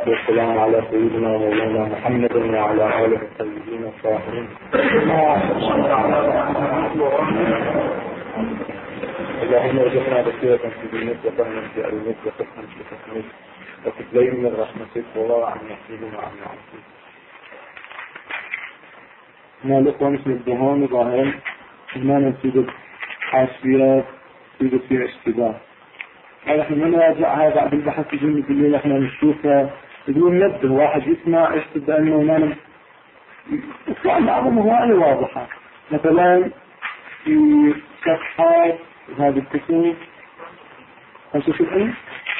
والسلام على سيدنا ومولانا محمد وعلى آله الطيبين الطاهرين. اللهم ارزقنا بصيرة في دينك وفهما في علمك وفقها في حكمك وتسليم من رحمتك وورع عن يحيينا وعن معصيك. ما الإخوة مثل الدهان ظاهرا ما ننسيب حاشيات في اشتباه. احنا ما نراجع هذا بعد البحث الجنة الليل احنا نشوفه بدون نبه واحد يسمع يحسب انه ما يطلع معظمه هواية واضحة. مثلا في صفحات هذه الكتب 75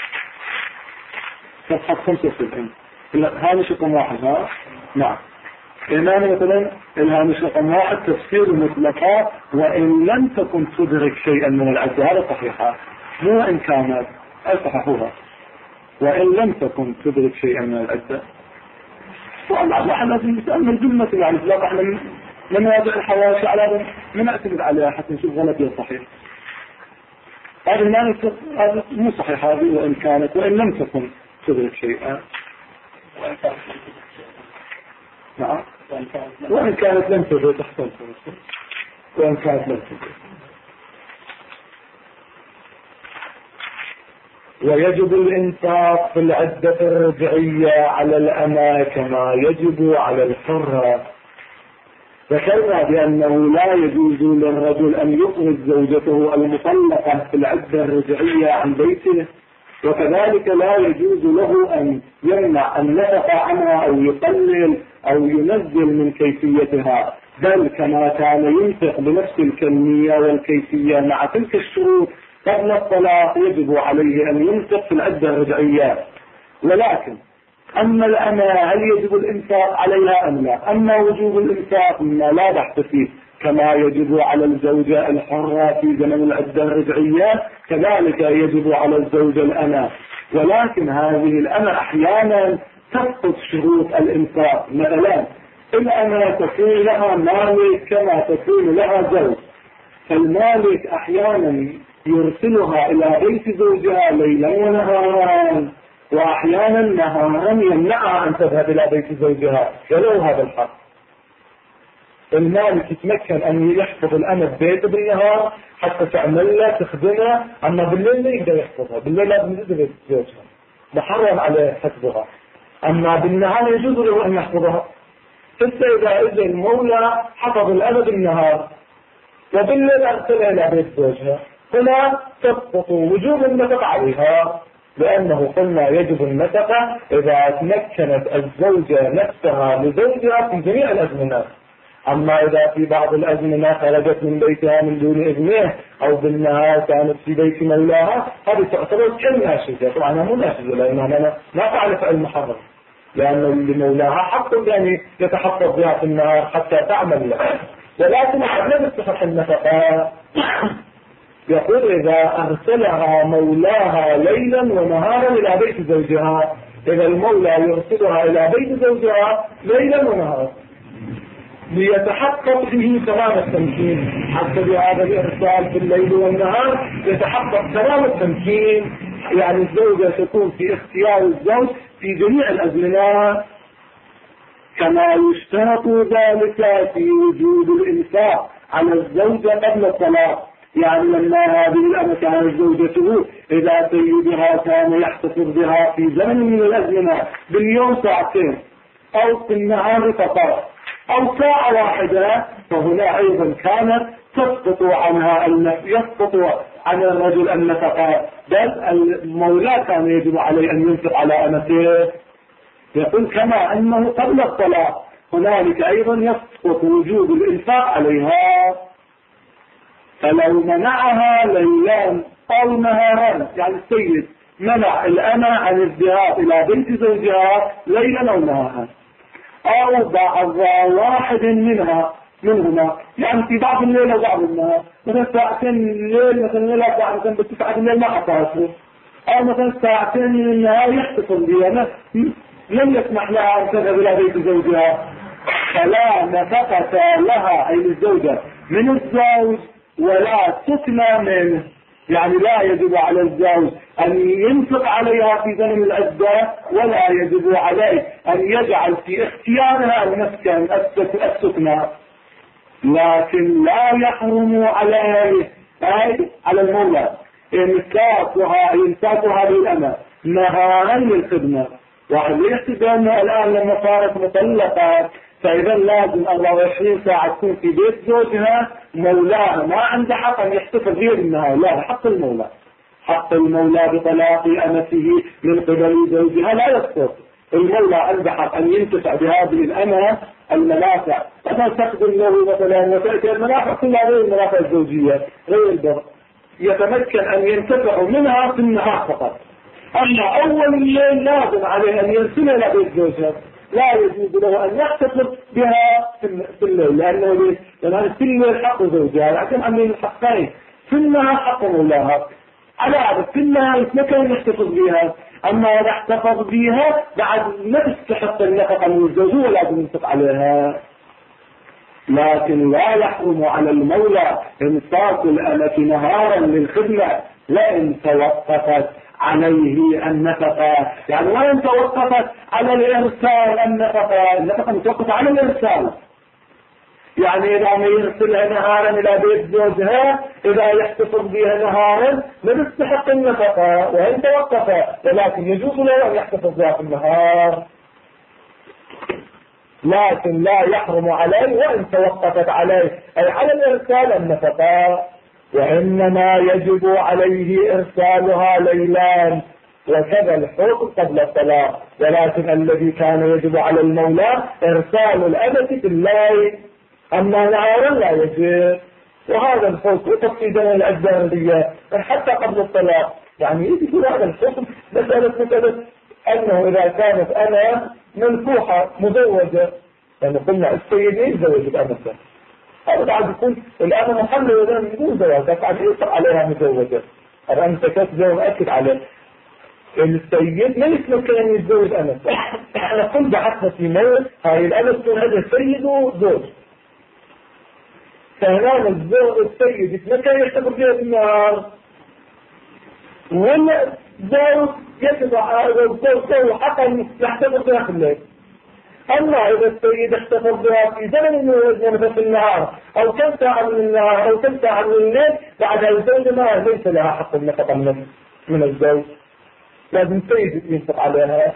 صفحة 75 هامش رقم 1 ها؟ نعم. إمام مثلا الهامش رقم 1 تفسير المطلقات وإن لم تكن تدرك شيئا من العدة. هذا صحيحة مو إن كانت أصححوها وإن لم تكن تدرك شيئا من العدة. والله احنا لازم نسأل من جملة يعني لا احنا من نراجع الحواشي على من نعتمد عليها حتى نشوف غلط ولا صحيح. هذا المعنى هذا مو صحيح هذه وإن كانت وإن لم تكن تدرك شيئا. نعم. وإن كانت لم تدرك أحسن وإن كانت لم تدرك. ويجب الإنفاق في العدة الرجعية على الأمة كما يجب على الحرة. ذكرنا بأنه لا يجوز للرجل أن يخرج زوجته المطلقة في العدة الرجعية عن بيته، وكذلك لا يجوز له أن يمنع النفقة عنها أو يقلل أو ينزل من كيفيتها، بل كما كان ينفق بنفس الكمية والكيفية مع تلك الشروط قبل الطلاق يجب عليه أن ينفق في العدة الرجعية. ولكن أما الأمة هل يجب الإنفاق عليها أم لا؟ أما وجوب الإنفاق ما لا بحث فيه، كما يجب على الزوجة الحرة في زمن العدة الرجعية كذلك يجب على الزوجة الأمة. ولكن هذه الأمة أحيانا تفقد شروط الإنفاق. مثلا الأمة تكون لها مالك كما تكون لها زوج، فالمالك أحيانا يرسلها إلى بيت زوجها ليلا ونهارا، وأحيانا نهارا يمنعها أن تذهب إلى بيت زوجها ولو هذا الحق. المالك يتمكن أن يحفظ الأمة ببيته بالنهار حتى تعمل له تخدمه، أما بالليل لا يقدر يحفظها، بالليل لازم يذهب بيت زوجها محرم عليه حفظها، أما بالنهار يجوز له أن يحفظها. حتى إذا إجى المولى حفظ الأمة بالنهار وبالليل أرسلها إلى بيت زوجها هنا تسقط وجوب النفقة عليها، لأنه قلنا يجب النفقة إذا تمكنت الزوجة نفسها لزوجها في جميع الأزمنة. أما إذا في بعض الأزمنة خرجت من بيتها من دون إذنه أو بالنهار كانت في بيت مولاها هذه تعتبر كالناشزة. طبعا مو ناشزة لأنها ما فعل فعل محرم، لأن لمولاها حق يعني يتحفظ بها في النهار حتى تعمل له. ولكن قبل استحق النفقة يقول إذا أرسلها مولاها ليلا ونهارا إلى بيت زوجها، إذا المولى يرسلها إلى بيت زوجها ليلا ونهارا ليتحقق به تمام التمكين، حتى بهذا الإرسال في الليل والنهار يتحقق تمام التمكين، يعني الزوجة تكون في اختيار الزوج في جميع الأزمنة، كما يشترط ذلك في وجود الإنفاق على الزوجة قبل الطلاق. يعني لما هذه الأمة كانت زوجته إذا سيدها كان يحتفظ بها في زمن من الأزمنة باليوم ساعتين أو في النهار فقط أو ساعة واحدة، فهنا أيضا كانت يسقط عن الرجل النفقة، بل المولى كان يجب عليه أن ينفق على أمته. يقول كما أنه قبل الطلاق هنالك أيضا يسقط وجوب الإنفاق عليها، فلو منعها ليلان أو نهارا، يعني السيد منع الأمة عن الذهاب إلى بيت زوجها ليلا أو نهارا أو بعض واحد منهما، يعني في بعض الليل وبعض النهار، مثلا ساعتين من الليل مثلا لا ساعة مثلا بالتسعة الليل ما حصل، أو مثلا ساعتين من النهار يحتفل بها لم يسمح لها أن تذهب إلى بيت زوجها، فلا نفقة لها أي للزوجة من الزوج ولا سكنى منه، يعني لا يجب على الزوج أن ينفق عليها في زمن العدة، ولا يجب عليه أن يجعل في اختيارها المسكن السكنى، لكن لا يحرم عليه أي على المولى إمساكها للأمة نهارا للخدمة. واحد يحسب أنه الآن لما صارت مطلقة فإذا لازم 24 ساعة تكون في بيت زوجها، مولاها ما عنده حق أن يحتفل غير النهار، لا، حق المولى، حق المولى بطلاق أمته من قبل زوجها لا يسقط. المولى عنده حق أن ينتفع بهذه الأمة المنافع، فما تخدم له مثلا وتأتي المنافع كلها غير المنافع الزوجية غير البر، يتمكن أن ينتفع منها في النهار فقط. أما أول الليل لازم عليه أن يرسل إلى بيت زوجها، لا يجوز له أن يحتفظ بها في الليل، لأن في الليل حق زوجها، لكن عندهم الحقين، في النهار حق مولاها. على هذا في النهار يتمكن يحتفظ بها، أما إذا احتفظ بها بعد ما تستحق النفقة من الزوج ولازم ينفق عليها. لكن لا يحرم على المولى إمساك الأمة نهارا للخدمة لئن توقفت عليه النفقة، يعني وإن توقفت على الإرسال النفقة متوقفة على الإرسال، يعني إذا ما يرسلها نهارا إلى بيت زوجها، إذا يحتفظ بها نهارا لا تستحق النفقة وإن توقف، ولكن يجوز له أن يحتفظ بها في النهار، لكن لا يحرم عليه وإن توقفت عليه أي على الإرسال النفقة، وإنما يجب عليه إرسالها ليلان، وكذا الحكم قبل الطلاق، ولكن الذي كان يجب على المولى إرسال الأمة في الليل، أما نهارا لا يجب. وهذا الحكم تفصيلا الأجبارية حتى قبل الطلاق، يعني يجب هذا الحكم مسألة أنه إذا كانت أنا منكوحة مزوجة، يعني قلنا السيد يتزوج الأمة، هذا بعد يكون الآن محل ولا مو زواج، بعد يطلق عليها مزوجة، أنت كتزوج مؤكد عليه السيد ما يسمى كان يتزوج أمة. احنا كل بحثنا في موت هاي الأمة تكون هذا السيد وزوج، فهنا السيد يسمى كان يحتفظ بها في النهار، ولا زوج يتبع الزوج حقا يحتفظ بها في الليل. أما إذا السيد احتفظ بها في زمن في النهار أو كم ساعة من النهار أو كم ساعة من الليل، بعد الزوج ما ليس لها حق النفقة من الزوج، لازم السيد ينفق عليها.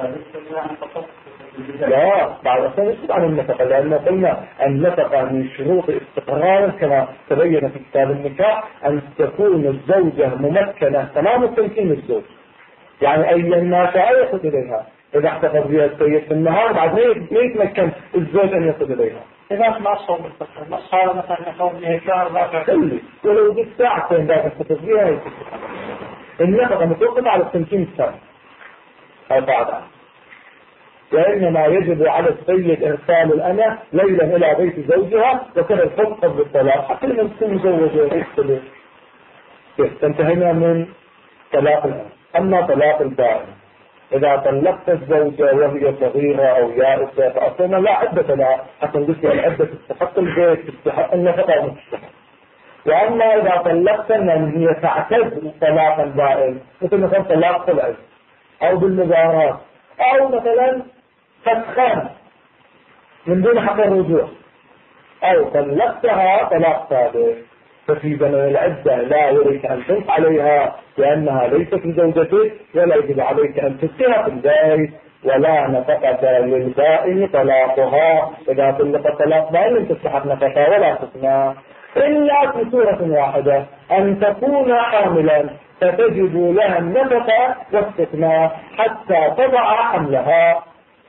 لا، بعد أصلا يسقط عن النفقة، لأنه قلنا النفقة من شروط استقرار كما تبين في كتاب النكاح أن تكون الزوجة ممكنة تمام التمكين الزوج، يعني أي ما شاء يأخذ إليها. إذا احتفظ بها السيد في النهار بعد ما يتمكن الزوج أن يأخذ إليها. إذا ما صار بالفكر ما صار مثلا يحوم بها شهر كله ولو دي ساعتين بعد احتفظ بها النفقة متوقفة على التمكين الثاني أو بعدها. وإنما يجب على السيد إرسال الأمة ليلا إلى بيت زوجها، وكذا الحكم قبل الطلاق حتى لما تكون مزوجة يختلف. انتهينا من طلاق الأمة. أما طلاق البائن إذا طلقت الزوجة وهي صغيرة أو يائسة فأصلا لا عدة لها، حتى نقول العدة تستحق البيت تستحق النفقة وتستحق. وأما إذا طلقت أن هي تعتد طلاق البائن مثل مثلا طلاق طلعي أو بالمباراة أو مثلا فسخان من دون حق الرجوع، أو طلقتها طلاق ثابت، ففي زمن العدة لا يريد أن تنفق عليها لأنها ليست زوجتك، ولا يجب عليك أن تبقيها في البيت، ولا نفقة للبائن طلاقها. إذا طلقت طلاق بائن لم تستحق نفقة ولا تثنى، إلا في صورة واحدة أن تكون حاملا فتجد لها النفقة واستثناء حتى تضع حملها.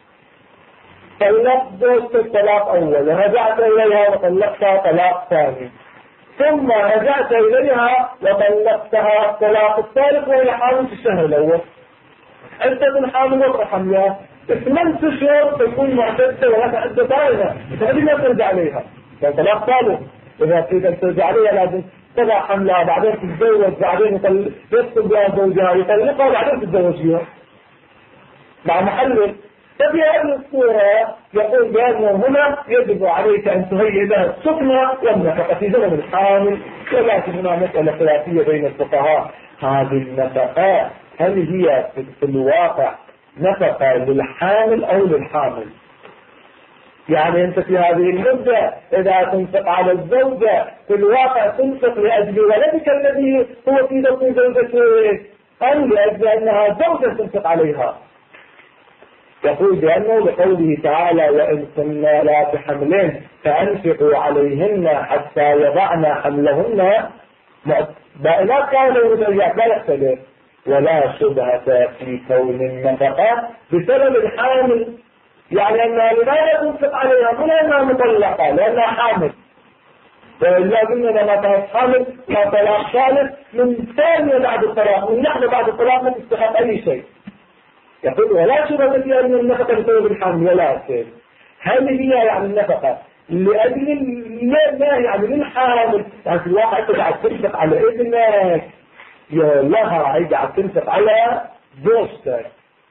طلقت الطلاق أول ورجعت إليها وطلقتها طلاق ثاني، ثم رجعت إليها وطلقتها الطلاق الثالث وهي حامل في الشهر الأول، أنت من حامل وحملها 8 أشهر تكون معتدة ولا تعد دائما، فهذه ما ترجع عليها طلاق ثالث. إذا تريد أن ترجع عليها لازم تضع حملها، بعدين تتزوج، بعدين يخطب بها زوجها، يطلقها، بعدين تتزوجها مع محل. ففي هذه الصورة يقول بأنه هنا يجب عليك أن تهيئ لها السكنة والنفقة في زمن الحامل ولكن هنا مسألة خلافية بين الفقهاء. هذه النفقة هل هي في الواقع نفقة للحامل أو للحامل؟ يعني أنت في هذه المدة إذا تنفق على الزوجة في الواقع تنفق لأجل ولدك الذي هو في بطن زوجتك أم لأجل أنها زوجة تنفق عليها؟ يقول بأنه لقوله تعالى وإن كنا لا بحمل فأنفقوا عليهن حتى يضعن حملهن بائنات كانوا رجعيات لا يختلف، ولا شبهة في كون النفقة بسبب الحامل، يعني أنها لماذا تنفق عليها؟ مو لأنها مطلقة، لأنها حامل. فإذا قلنا لما كانت حامل لا طلاق ثالث من ثانية بعد الطلاق، من لحظة بعد الطلاق ما تستحق أي شيء. يقول ولا شبهة في أن النفقة بسبب الحامل ولا أكثر. هل هي يعني النفقة لأجل لا يعني للحامل؟ يعني في الواقع أنت قاعد تنفق على ابنك يا لها قاعد تنفق على زوجتك.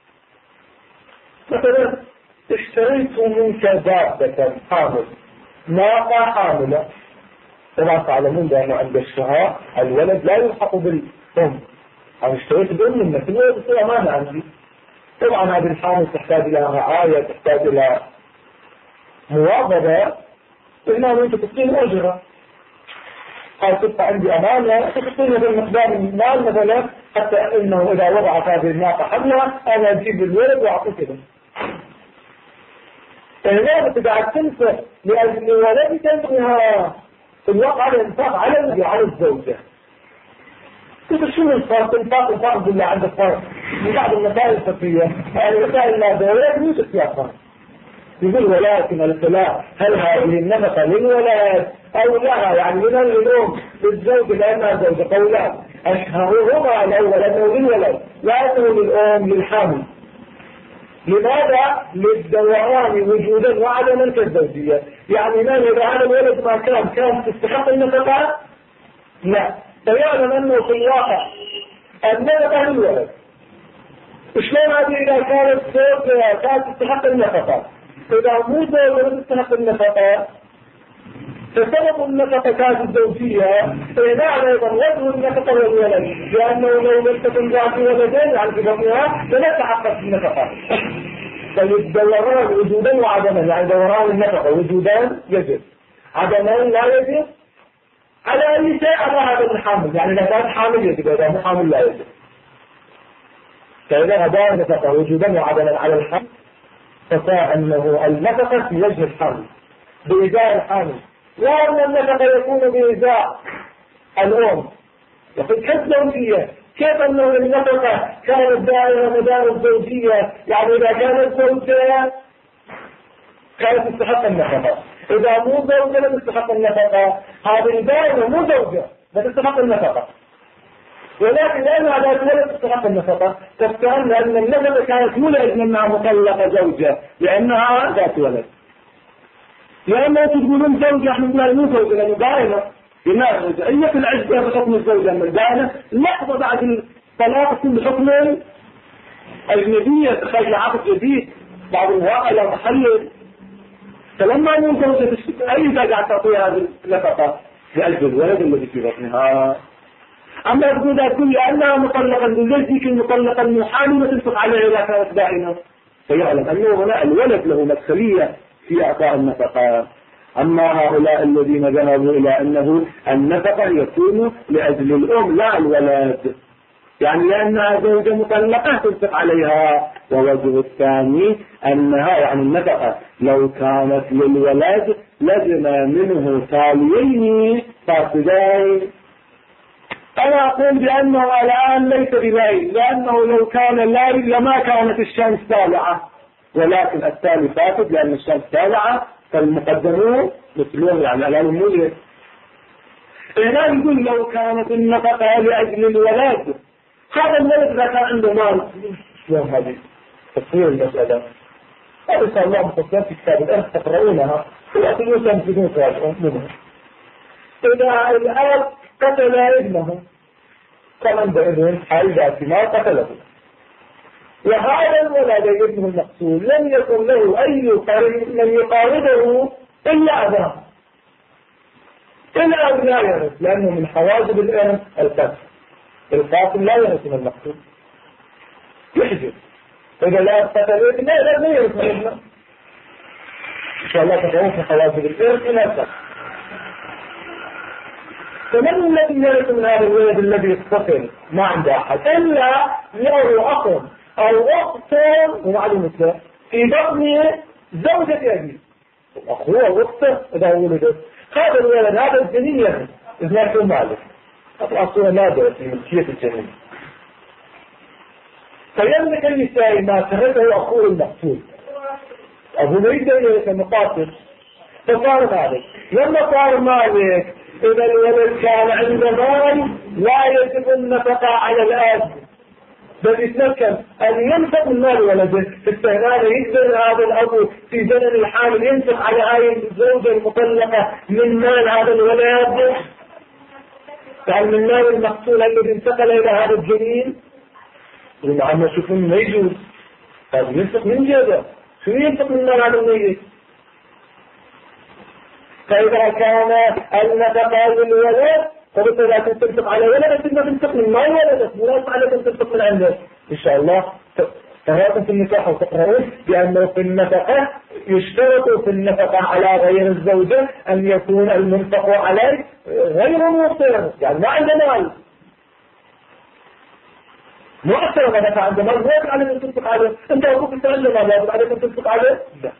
مثلا اشتريت منك دابة حامل، ناقة حاملة، طبعا تعلمون بأنه عند الشهاء الولد لا يلحق بالأم. أنا اشتريت بالأم منك الولد يصير أمانة عندي. طبعا هذه الحامل تحتاج إلى رعاية، تحتاج إلى مواظبة، إنما أنت تعطيني أجرة، قال تبقى عندي أمانة تعطيني بالمقدار من المال مثلا حتى إنه إذا وضعت هذه الناقة حملها أنا أجيب الولد وأعطيك له. فهنا قاعد تنفق لأجل ولدك أنها في الواقع الإنفاق على الزوجة. كيف شو الفرق؟ الفرق بالله عند الفرق من بعض المسائل الفقهية، يعني مسائل لا دولة يوجد فيها فرق. يقول ولكن الخلاف هل هذه النفقة للولد أو لها، يعني من الأم للزوج لأنها زوجة؟ قولان أشهرهما الأول أنه للولد لا أنه للأم للحامل. لماذا؟ للدوران وجودا وعدما كالزوجية. يعني ما إذا هذا الولد ما كان تستحق النفقة؟ لا، فيعلم أنه في الواقع النفقة للولد. شلون هذه إذا كانت زوجة كانت تستحق النفقة؟ إذا مو زوجة تستحق النفقة فسبب النفقة كانت الزوجية، فإذا أيضا وجه النفقة للولد، لأنه لو لم تكن ذات ولدين يعني في بطنها فلا تحقق النفقة. فالدوران وجودا وعدما، يعني دوران النفقة وجودا يجب، عدما لا يجب على أي شيء على هذا الحامل. يعني إذا كان حامل يجب، إذا مو حامل لا يجب. فإذا دار النفقة وجودا وعدما على الحامل فصار أنه النفقة في وجه الحامل بإيجاء الحامل، وأن النفقة يكون بإيجاء الأم. يقول كالزوجية، كيف أنه النفقة كانت دائرة مدار الزوجية؟ يعني إذا كانت زوجة كانت تستحق النفقة، إذا مو زوجة لا تستحق النفقة. هذه الدائرة مو زوجة لا تستحق النفقة، ولكن لأنها ذات ولد تستحق النفقة. تفتهم أن النفقة كانت مو لأنها مطلقة زوجة، لأنها ذات ولد. لأنه تقولون زوجة، احنا نقول مو زوجة لأنه دائرة. قلنا رجعية في العزة بحكم الزوجة من الدائرة، لحظة بعد الطلاق تكون بحكم أجنبية، تخيل عقد جديد بعض المواقع لا محلل. فلما مو زوجة أي قاعد تعطيها هذه النفقة لأجل الولد الذي في بطنها. أما تقول تقول لأنها مطلقة، ليش ذيك المطلقة المحاملة تنفق عليها إذا كانت دائما؟ فيعلم أنه هنا الولد له مسؤولية في إعطاء النفقة. أما هؤلاء الذين ذهبوا إلى أنه النفقة يكون لأجل الأم لا الولد، يعني لأنها زوجة مطلقة تنفق عليها. ووجه الثاني أنها يعني النفقة لو كانت للولد لزم منه تاليين فاسدين. أنا أقول بأنه الآن ليس بذلك، لأنه لو كان لا لما كانت الشمس طالعة، ولكن التالي فاسد لأن الشمس طالعة، فالمقدمون مثلهم يعني الآن المولد. هنا يقول لو كانت النفقة لأجل الولد، هذا الولد إذا كان عنده مال شلون هذه تفسير المسألة؟ هذا إن شاء الله مفصل في كتاب الأرض تقرؤونها ويأتون تنفذون تراجعون منها. إذا الأب قتل ابنه كمن بابن حال ذات ما قتله، وهذا الولد ابنه المقتول لم يكن له أي قريب من يقاربه إلا أباه، إلا لا يرث، لأنه من حواجب الإرث القتل. القاتل لا يرث من المقتول، يحجب. إذا لا قتل ابنه لا يرث من ابنه. إن شاء الله تدعون في حواجب الإرث إلى القتل. فمن الذي يرث من هذا الولد الذي قتل؟ ما عنده أحد إلا له أخ أو أخت، ومعلومة في بطن زوجة أبيه، أخوه وأخته إذا ولدت. هذا الولد هذا الجنين يرث إذا ما يكون مالك. أصلا نادرة في ملكية الجنين. فيملك النساء ما تركه أخوه المقتول. أبو مريد يرث المقاتل، فصار مالك. لما صار مالك إذا الولد كان عنده مال لا يجب النفقة على الأب، بل يتمكن أن ينفق من مال ولده. في استهلال يقدر هذا الأب في زمن الحامل ينفق على هاي الزوجة المطلقة من مال هذا الولد، يعني من مال المقتول الذي انتقل إلى هذا الجنين. مع أنه شوفون ما يجوز هذا ينفق من جيبه. شو ينفق من مال هذا الميت؟ فإذا كان النفقة للولد فبالتالي لا تنفق على ولدك، إنما تنفق من مال ولدك، ولا عليك أن تنفق من عندك. إن شاء الله تهاكم في النكاح وتقرؤون بأنه في النفقة يشترط في النفقة على غير الزوجة أن يكون المنفق عليه غير مؤثر، يعني ما عنده مال مؤثر. ما دفع عنده مال ما يجب عليك أن تنفق عليه. أنت أقول تتعلم ما يجب عليك أن تنفق عليه؟ لا.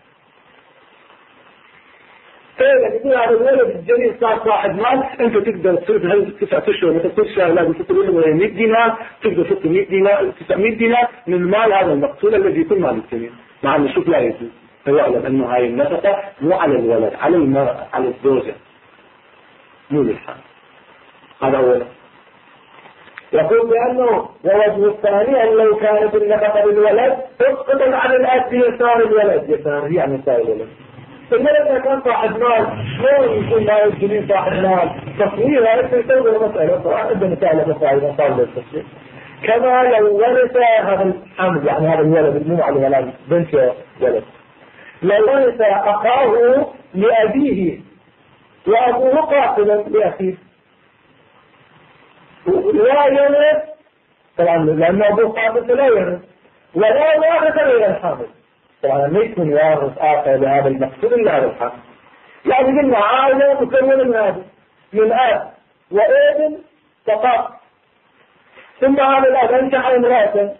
فإذا يقول هذا الولد الجنين صار صاحب مال، أنت تقدر تصرف هل 9 أشهر مثل كل شهر لازم تطلب 100 دينار، تقدر تحط 100 دينار 900 دينار من مال هذا المقتول الذي يكون مال الجنين. مع أن الشوف لا يجوز، فيعلم أنه هاي النفقة مو على الولد، على المرأة، على الزوجة، مو للحال. هذا أولا. يقول بأنه ووجه الثاني أن لو كانت النفقة للولد تسقط على الأب بيسار الولد. يسار يعني يسار الولد. فإذا كان صاحب مال شلون يكون مال الجنين صاحب مال؟ تصوير هذا يسوي المسألة صراحة إذا مسألة مفاعلة صار للتصوير. كما لو ورث هذا الحمل، يعني هذا الولد مو على ولد بنت ولد، لو ورث أخاه لأبيه وأبوه قاتلا لأخيه لا يرث طبعا، لأن أبوه قاتل لا يرث، ولا وارث غير الحامل. طبعا ما يكون وارث آخر لهذا المقتول إلا هذا الحامل. يعني قلنا عائلة مكونة من هذا، من أب وابن فقط، ثم هذا الأب أنجح امرأة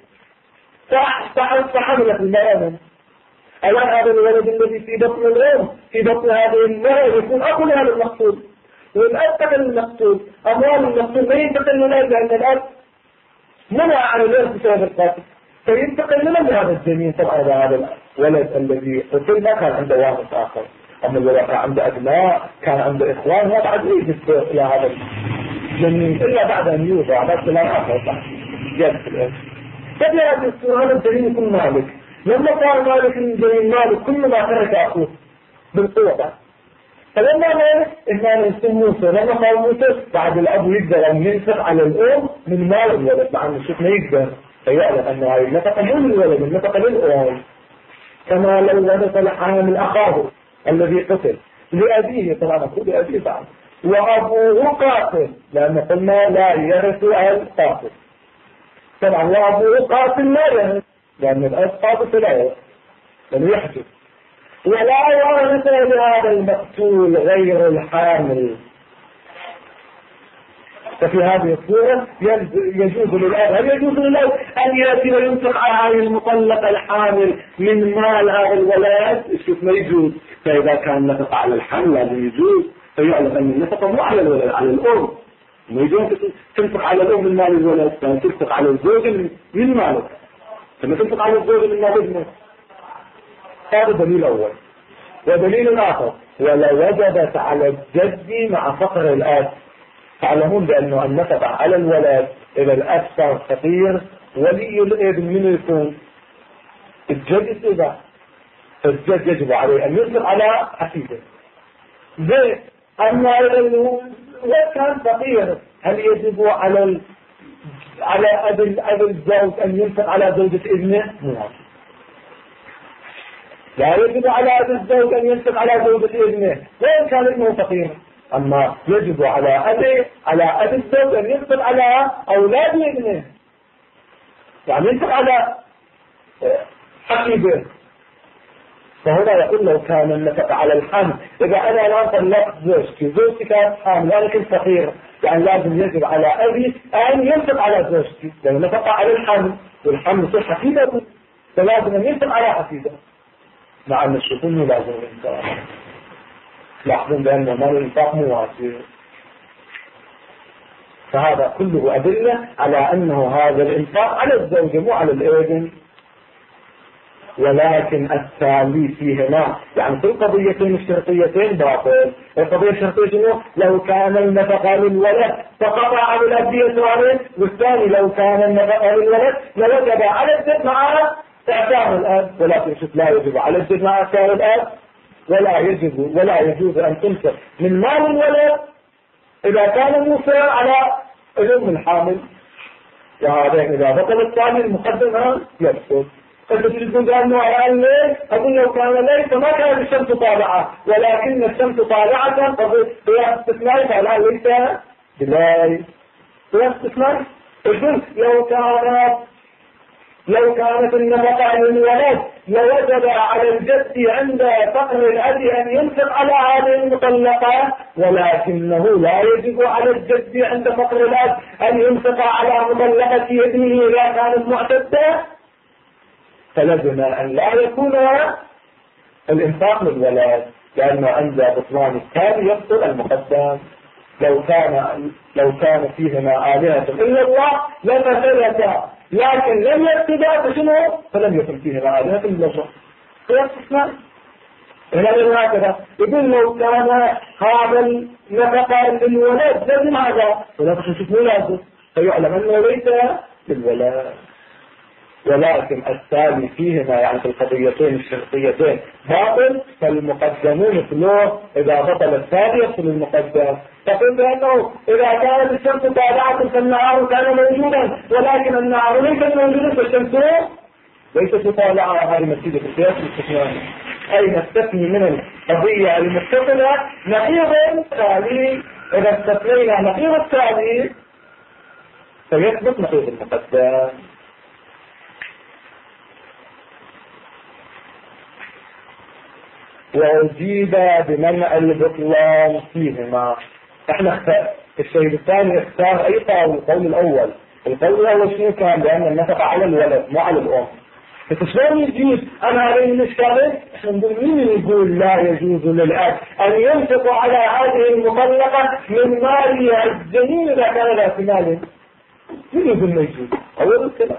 فحملت المرأة. الآن هذا الولد الذي في بطن الأم في بطن هذه المرأة يكون أخو لهذا المقتول، والأب قتل المقتول. أموال المقتول ما ينتقل لنا لأن الأب منع عن الإرث بسبب القاتل، فينتقل لنا بهذا الجنين. طبعا هذا الولد الذي قتل ما كان عنده وارث آخر، أما الولد كان عنده أبناء، كان عنده إخوان، ما بعد يجلس إلى هذا الجنين إلا بعد أن يوضع بس لا آخر جالس الإرث. فبهذه الصورة هذا الجنين يكون مالك. لما صار مالك الجنين مالك كل ما ترك أخوه بالقوة. فلما مالك إنما يسمى موسى، لما صار موسى بعد الأب يقدر أن ينفق على الأم من مال الولد، مع أن الشيخ ما يقدر، فيعلم أن هذه النفقة مو للولد، النفقة للأم. كما لو ورث الحامل أخاه الذي قتل لأبيه، طبعا أقول لأبيه بعد، وأبوه قاتل، لأن قلنا لا يرث القاتل. طبعا وأبوه قاتل لا يرث، لأن الأب قاتل لا يرث، لأنه يحجب. ولا يورث لهذا المقتول غير الحامل. ففي هذه الصورة يجوز للأب، هل يجوز للأب أن يأتي وينفق على هذه المطلقة الحامل من مال هذا الولد؟ الشيخ ما يجوز. فإذا كان نفق على الحمل لازم يجوز، فيعلم أن النفقة مو على الولد، على الأم. ما يجوز تنفق على الأم من مال الولد، يعني تنفق على الزوجة من مالك، لما تنفق على الزوجة من مال ابنك. هذا دليل أول. ودليل آخر، ولو وجبت على الجد مع فقر الآب. تعلمون بأنه النفقة على الولد إذا الأب صار فقير، ولي الابن من يكون الجد إذا الجد يجب عليه أن ينفق على حفيده. زي أما إذا الولد كان فقير هل يجب على أب الزوج أن ينفق على زوجة ابنه؟ لا يجب على أب الزوج أن ينفق على زوجة ابنه وإن كان ابنه فقيرا. أما يجب على أبي الزوج أن ينفق على أولاد ابنه، يعني ينفق على حفيده. فهنا يقول لو كان النفقة على الحمل، إذا أنا الآن طلقت زوجتي كانت حامل، أنا كنت فقير، يعني لازم يجب على أبي أن ينفق على زوجتي، لأن النفقة على الحمل، والحمل يصير حفيدة، فلازم أن ينفق على حفيدة. مع أن الشيخ إنه لازم الإنفاق، لاحظون بأن مال الإنفاق مواسر. فهذا كله أدلة على أنه هذا الإنفاق على الزوجة مو على الابن. ولكن التالي فيهما، يعني في القضيتين الشرطيتين باطل. القضية الشرطية شنو؟ لو كان النفقة للولد فقطع عن الأبدية سؤالين، والثاني لو كان النفقة للولد لوجب على الجد مع إعتام الأب، ولكن لا يجب على الجد مع إعتام الأب، ولا يجوز أن تنفق من مال الولد إذا كان موسى على الأم الحامل. وهذا إذا بطل الثاني المقدمة يبطل. قد تجدون بأنه على الليل، أقول لو كان ليل فما كانت الشمس طالعة، ولكن الشمس طالعة قياس استثنائي، فلا ليس بليل قياس استثنائي. إذن لو كانت النفقة للولد لوجب على الجد عند فقر الأب أن ينفق على هذه المطلقة، ولكنه لا يجب على الجد عند فقر الأب أن ينفق على مطلقة ابنه إذا كانت معتدة، فلزم أن لا يكون الإنفاق للولد، لأنه عند بطلان الثاني يبطل المقدم. لو كان فيهما آلهة إلا الله لفسدتا، لكن لم يفسدا فشنو؟ فلم يكن فيهما آلهة إلا الله. قياس استثنائي. هنا هكذا يقول لو كان هذا النفقة للولد لازم هذا، ولكن شوف مو لازم، فيعلم أنه ليس للولد. ولكن التالي فيهما، يعني في القضيتين الشرطيتين باطل، فالمقدمون مثله إذا بطل الثاني يبطل المقدم. تقول بأنه إذا كانت الشمس طالعة فالنهار كان موجودا، ولكن النهار ليس موجودا فالشمس ليست طالعة. هذه مسيدة في القياس الاستثنائي، أي نستثني من القضية المتصلة نقيض التالي. إذا استثنينا نقيض التالي فيثبت نقيض المقدم. وأجيب بمنع البطلان فيهما. احنا الشيء الثاني اختار اي قول. القول الاول شنو كان؟ لان النفقة على الولد مو على الام. فشلون يجوز؟ انا عليه الاشكالين. احنا نقول مين يقول لا يجوز للاب ان ينفق على هذه المطلقة من مالها الجنين اذا كان لا في ماله؟ مين يقول ما يجوز؟ اول الكلام.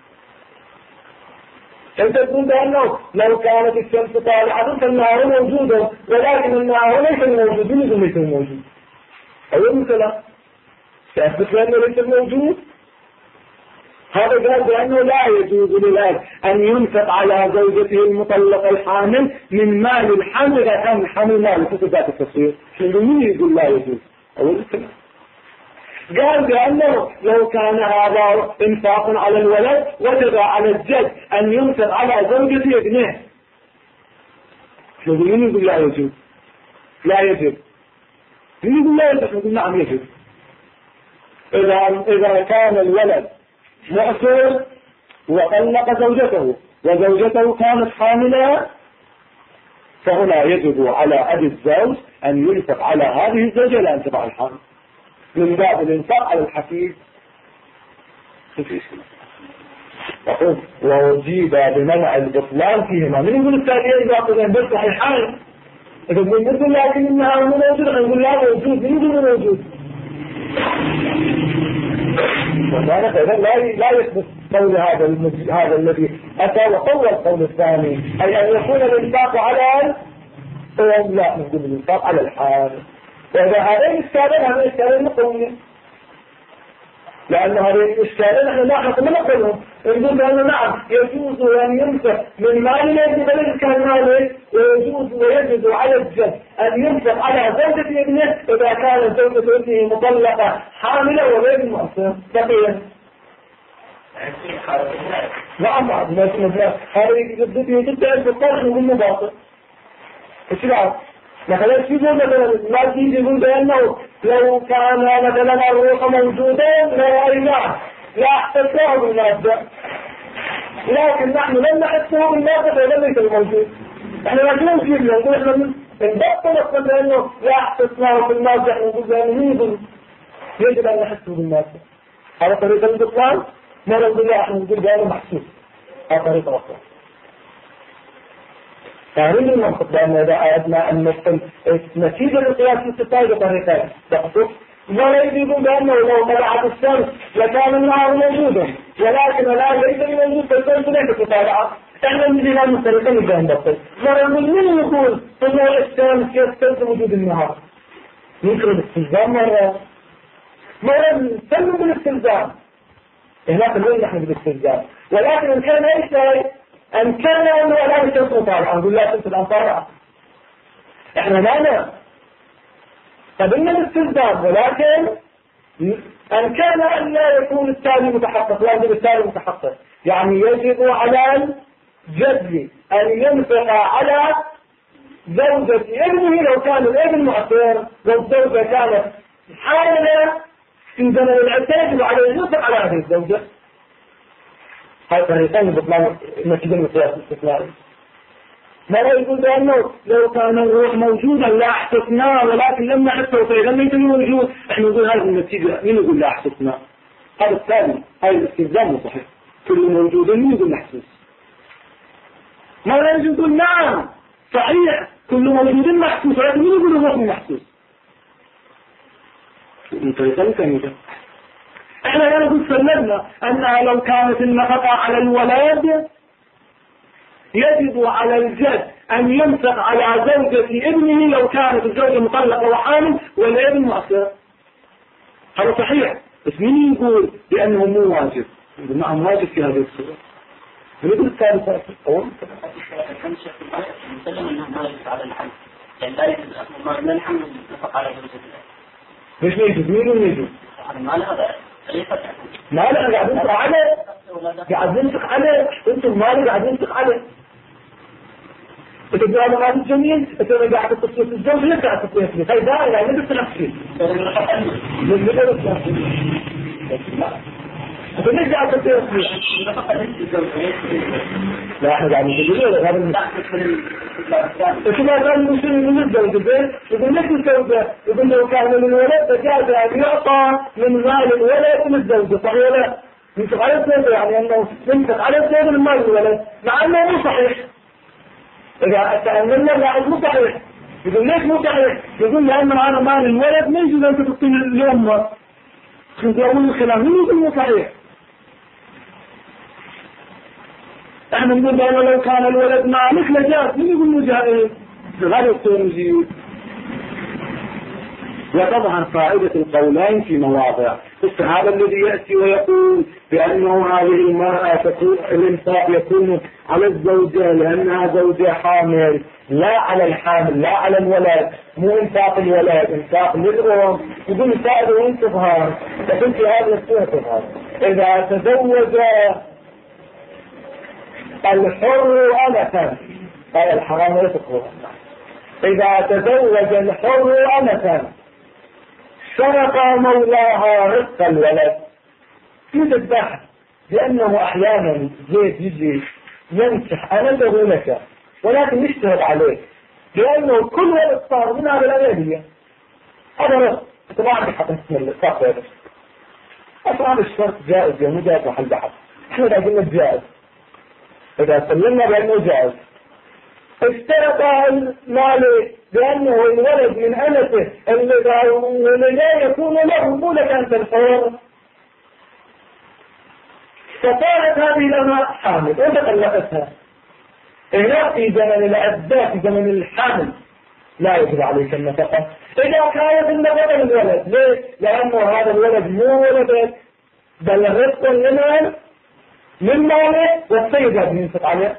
انت تقول بأنه لو كانت الشمس طالعة فالنهار موجودة، ولكن النهار ليس موجود. ليس موجود. أول مثلا تأثبت لأنه ليس موجود. هذا قال بأنه لا يجوز للأب أن ينفق على زوجته المطلقة الحامل من مال الحمل إذا كان الحمل مال فتبات التصوير. مين يقول لا يجوز؟ أول مثلا قال بأنه لو كان هذا انفاق على الولد وجب على الجد أن ينفق على زوجة ابنه. مين يقول لا يجوز؟ لا يجب. مين يقول لا يجب؟ نقول نعم يجب. إذا كان الولد مؤثر وطلق زوجته وزوجته كانت حاملة، فهنا يجب على أبي الزوج أن ينفق على هذه الزوجة لأن تبع الحامل من باب الانفاق على الحفيد. وأجيب بمنع البطلان فيهما. من يقول التاليين باطلين بس صحيحان؟ إذا نقول لكن إنها موجود، نقول لا موجود. من يقول موجود؟ وذلك لا يثبت قول هذا الذي أتى وقول القول الثاني، أي أن يكون الانفاق على لا نقول الانفاق على الحال. وإذا هذين الإشكالين نقول، لأن هذين الإشكالين نحن لاحظ من نقولهم. نقول بأنه نعم يجوز أن ينفق من مال يجب أن كان ماله، ويجوز ويجب على الجد أن ينفق على زوجة ابنه إذا كانت زوجة ابنه مطلقة حاملة وغير مؤثر. بقية نعم هذا يجب بالطرح نقول مباطل. إيش بعد؟ مثلا في مثلا المالكي يقول بأنه لو كان مثلا الروح موجودا لرأيناه لا احتساه بالمادة، لكن نحن لم نحسه بالمادة فلم يكن موجود. احنا لكن نجيب له نقول احنا نبطل بأنه لا احتسناه بالمادة، احنا نقول بأنه يجب أن نحسه بالمادة. هذا طريقة البطلان. مرة نقول لا احنا نقول بأنه محسوس. هذا طريقة أخرى. يعني من المنطق بأن إذا أردنا أن نفهم نتيجة القياس الاستثنائي بطريقين تقصد ولا يجب بأنه لو طلعت الشمس لكان النهار موجودا، ولكن الآن ليس موجود فالشمس ليست تطالعه. احنا نجي لنا الطريقين بأن نفهم. مرة من يقول طلوع الشمس يستلزم وجود النهار؟ يمكن الاستلزام مرة نسلم بالاستلزام. هناك نقول نحن بالاستلزام، ولكن إن كان أي شيء أن كان أنه الآن الشمس مطالعة نقول لا شمس الآن طالعة. إحنا لا قبلنا الاستلزام، ولكن أن كان أن لا يكون التالي متحقق، لا يجب التالي متحقق. يعني يجب على الجد أن ينفق على زوجة ابنه لو كان الابن معصر، لو الزوجة كانت حاملة في زمن العدة يجب عليه ينفق على هذه الزوجة. هذا طريقين بطلان نتيجة القياس الاستثنائي. مرة يقول بأنه لو كان الروح موجودا لا احسسناه ولكن لم نحسه فإذا لم يكن موجود، احنا نقول هذه النتيجة مين يقول لا احسسناه؟ هذا الثاني، هذا الاستلزام صحيح. كل موجود مين يقول محسوس؟ مرة يقول نعم صحيح كل موجود محسوس، ولكن مين يقول الروح محسوس؟ من طريقين ثانية. احنا نقول سلمنا أنها لو كانت النفقة على الولد يجب على الجد أن ينفق على زوجة ابنه لو كانت الزوجة مطلقة وحامل والابن مؤثر. هذا صحيح، بس مين يقول بأنه مو واجب؟ يقول نعم واجب في هذه الصورة. يقول الثالثة أول نسلم أنه ما يجب على الحمل، يعني لا يجب ما الحمل ينفق على زوجته. مش يجب مين يجب؟ ما له ما لا قاعد ينفق عليه، قاعد ينفق عليه، انتم مالي قاعد ينفق عليه. تقول هذا مال جميل، انت قاعد تتصل الزوج لك قاعد تتصل هاي دائما يعني نفس نفسي من ليش قاعد تتصل لا احنا قاعد نقول هذا انت ما قال المسلم من الزوج يقول لك الزوجه يقول له كان من الولد فجاز ان يعطى من مال الولد للزوجه، صحيح ولا ينفق على الزوجه؟ يعني انه ينفق على الزوجه من مال الولد، مع انه مو صحيح. إذا تأملنا بعد مو صحيح. يقول ليش مو صحيح؟ يقول لأن هذا مال الولد ما يجوز أن تبطل اليوم. يقولون الخلاف من يقول مو صحيح. احنا نقول بأنه لو كان الولد مالك لجاز، من يقول مو جائز؟ هذا التورمزي. وطبعا فائدة القولين في مواضع. هذا الذي يأتي ويقول بأنه هذه المرأة تكون الإنفاق يكون على الزوجة لأنها زوجة حامل، لا على الحامل لا على الولد، مو إنفاق الولد إنفاق للأم. يقول فائدة وين تظهر؟ لكن في هذه الصورة تظهر إذا تزوج الحر أمة، هذا الحرام لا تقول. إذا تزوج الحر أمة سرق مولاها رزق الولد، يوجد بحث لأنه أحيانا زيد يجي يمسح أمته لك ولكن يشتهد عليه لأنه كل ولد صار من هذا الأمالية. هذا رزق طبعا بحث اسم الإصاف هذا أصلا الشرط جائز يعني جائز محل بحث. احنا إذا قلنا جائز، إذا سلمنا بأنه جائز اشترط المال لأنه الولد من أمته اللي لا يكون له مو لك أنت الحر، فصارت هذه الأمة حامل وتطلقتها. هنا في زمن العدة في زمن الحمل لا يجب عليك النفقة. إذا كانت النفقة للولد ليه؟ لأنه هذا الولد مو ولدك بل رزق لمن من ماله والسيد لازم ينفق عليه.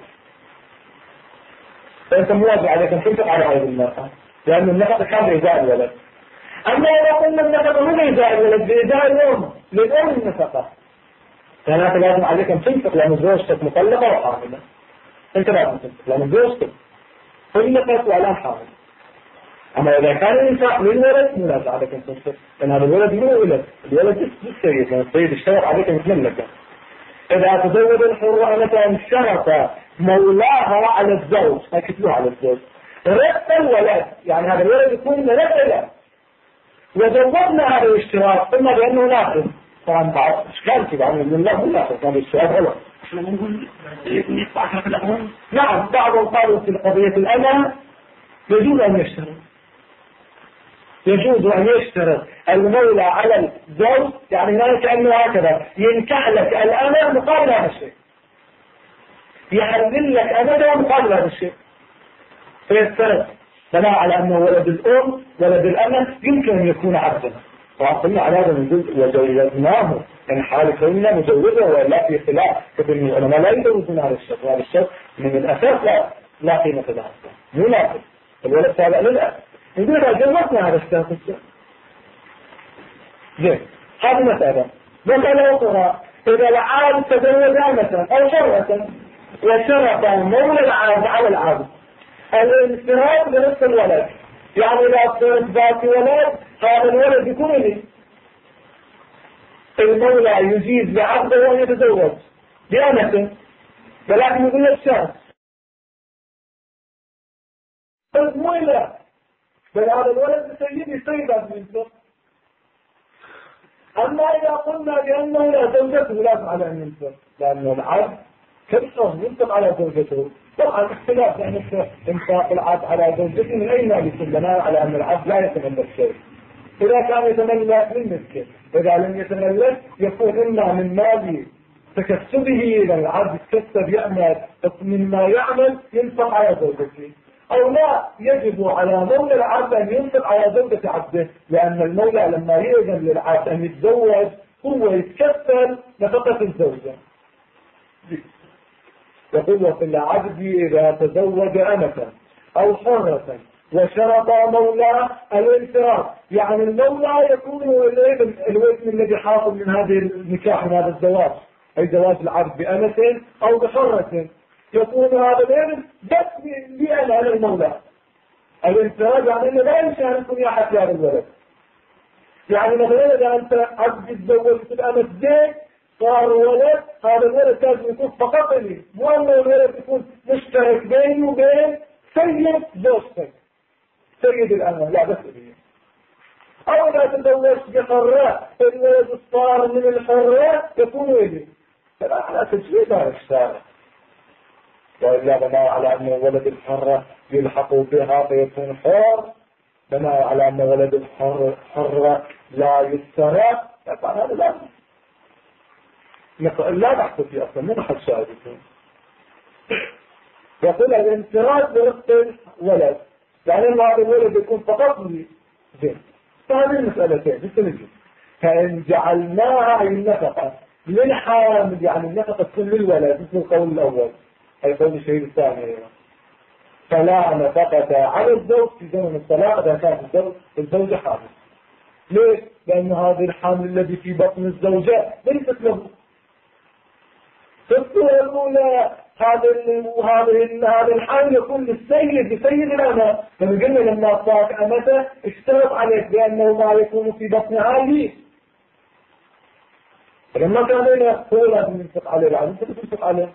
فأنت مواجه عليك أن تنفق على هذه المرأة لأن النفقة كان بإيجاء الولد. أما إذا قلنا النفقة مو بإيجاء الولد بإيجاء الأم للأم النفقة، فأنت لازم عليك أن تنفق لأن زوجتك مطلقة وحاملة. أنت لازم تنفق لأن زوجتك طلقت ولا حامل. أما إذا كان الإنفاق للولد مو لازم عليك أن تنفق، لأن هذا الولد مو ولد، الولد للسيد، يعني السيد اشترط عليك أن تملكه. إذا تزوج الحرة مثلا شرط مولاها على الزوج، هيكتبوه على الزوج، رث الولد، يعني هذا الولد يكون رث له، وزودنا هذا الاشتراط ثم بأنه ناقص. طبعا بعض اشكال كده عن من الله ناقص، هذا الاشتراط غلط. احنا بنقول يدفع في الأمر. نعم، بعضهم قالوا في قضية الأمل يجوز أن يشترط، يجوز أن يشترط المولى على الزوج، يعني لا كأنه هكذا ينكح لك الأمل مقابل هذا الشيء، يحلل لك أمله مقابل هذا الشيء، فيشترط بناء على أنه ولد الأم ولد الأمل يمكن أن يكون عبدا. وعقلنا على هذا نقول وجوزناه إن حال كوننا مجوزه ولا في خلاف، كثير من العلماء لا يجوزون هذا الشيء، وهذا الشيء من الأساس لا قيمة له، مو ناقص، الولد تابع للأب. نقول إذا جوزنا هذا الشيء زين، هذه مسألة. مسألة أخرى، إذا العابد تزوج مثلا أو شرة وشرط مولى العابد على العابد الانفراد بنفس الولد، يعني إذا صرت ذات ولد هذا الولد يكون لي، المولى يجيز لعبده أن يتزوج بأمته، ولكن يقول لك شرط مو إلا بل هذا الولد سيدي سيدا منه. أما إذا قلنا بأنه لا زوجته لازم على أن ينفق، لأنه العبد كرسه ينفق على زوجته، طبعا اختلاف يعني انفاق العبد على زوجته من أين يكون بناء على أن العبد لا يتملك شيء. إذا كان يتملك من مسكين، إذا لم يتملك يكون إما من مال تكسبه، إذا العبد يتكسب يعمل مما يعمل ينفق على زوجته، أو لا يجب على مولى العبد أن ينفق على زوجة عبده، لأن المولى لما يأذن للعبد أن يتزوج هو يتكفل نفقة الزوجة. يقول وفي العبد إذا تزوج أمة أو حرة وشرط مولاه الانفراد، يعني المولى يكون هو الابن الذي حاصل من هذه النكاح، من هذا الزواج، أي زواج العبد بأمة أو بحرة، يكون هذا الابن بس بأمة على المولى. الانفراد يعني أنه لا يشاركني أحد في هذا الولد، يعني مثلا إذا أنت عبد تزوجت بأمة زين صار ولد، هذا الولد لازم يكون فقط لي، مو أنه الولد يكون مشترك بيني وبين سيد زوجتك سيد الأمة، لا بس لي. أو إذا تزوجت بحرة الولد صار من الحرة يكون لي، فلا على تجريد هذا الشارع، وإلا بناء على أن ولد الحرة يلحق بها فيكون حر، بناء على أن ولد الحرة لا يسترق، طبعا هذا لا نحكي فيه أصلا، مو نحن شاهدين. يقول الانفراد برفق ولد، يعني أن هذا الولد يكون فقط لي زين. فهذه المسألتين بالتنجي، فإن جعلناها النفقة للحامل، يعني النفقة تكون للولد مثل القول الأول أي قول الشهيد الثاني، فلا نفقة على الزوج في زمن الطلاق إذا كان الزوجة حامل. ليش؟ لأن هذا الحامل الذي في بطن الزوجة ليست له. فالصورة الأولى هذا الحامل يكون للسيد بسيد الأمة، لما قلنا لما أطاق أمته اشترط عليك بأنه ما يكون في بطنها لي، فلما كان لنا هو لازم ينفق عليه، لازم تنفق عليه.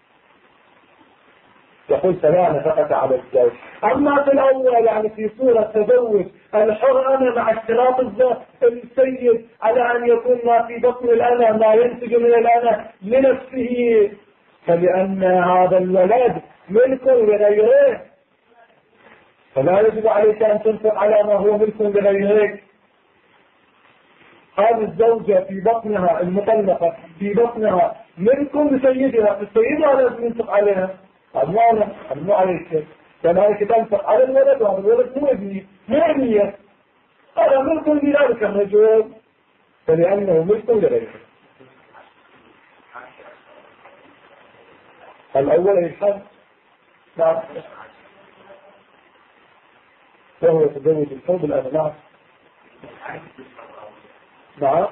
يقول فلا نفقة على الزوج. أما في الأول يعني في صورة تزوج الحر أنا مع اشتراط السيد على أن يكون ما في بطن الأنا ما ينتج من الأنا لنفسه، فلأن هذا الولد ملك لغيره فلا يجب عليك أن تنفق على ما هو ملك لغيرك. هذه الزوجة في بطنها المطلقة في بطنها ملك لسيدها، السيدها لازم ينفق عليها، هذا مو عليك، كذلك تنفق على الولد، وهذا الولد مو ابني مو ابنية، هذا ملك لذلك الرجل فلأنه ملك لغيره. الأول الحد نعم، وهو يتزوج الحب الأبناء نعم.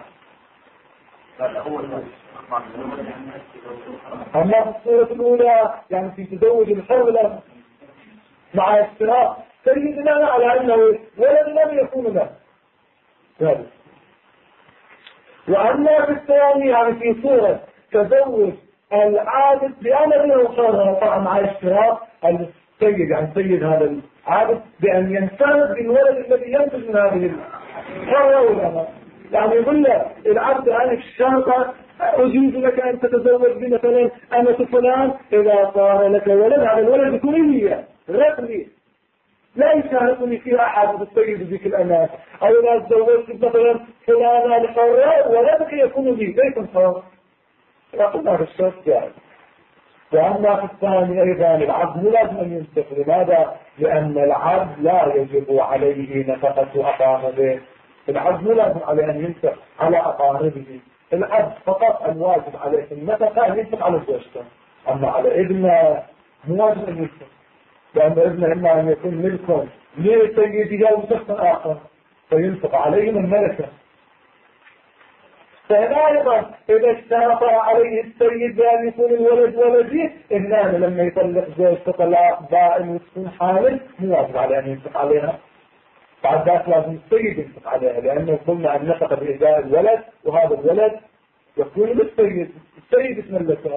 أما في الصورة الأولى يعني في تزوج الحر مع اشتراط سيدنا على أنه ولد لم يكون له ذلك. وأما في الثاني يعني في صورة تزوج العابد بأمر أخرى طبعا مع اشتراط السيد يعني سيد هذا العابد بأن ينفرد بالولد الذي ينتج من هذه الحرة والأمر. يعني يقول له العبد عن الشرطة أجيز لك أن تتزوج بي مثلا أمة فلان إذا صار لك ولد هذا الولد يكون لي رقمي لا يشاركني فيها أحد بالسيد بذيك الأمات. أو إذا تزوجت مثلا فلانا الحرة ولدك يكون لي ليس حر. يقول هذا الشرط يعني. وأما في الثاني أيضا العبد لازم أن ينفق. لماذا؟ لأن العبد لا يجب عليه نفقة أقاربه. العبد لازم عليه أن ينفق على أقاربه. العبد فقط الواجب عليه النفقة أن ينفق على زوجته. أما على ابنه مو واجب أن ينفق، لأن ابنه إما أن يكون ملكا لسيده أو شخص آخر فينفق عليه من ملكه. فهنا أيضا إذا اشترط عليه السيد بأن يكون الولد ولدي إنه لما يطلق زوجته طلاق بائن وتكون حامل مو واجب عليه أن ينفق عليها. بعد ذلك لازم السيد ينفق عليها، لأنه قلنا أن نفق بإهداء الولد وهذا الولد يكون للسيد. السيد يتملكه.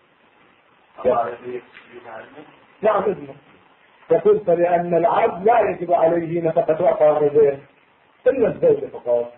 نعم ابنه. فقلت لأن العبد لا يجب عليه نفقة أقاربه إلا الزوجة فقط.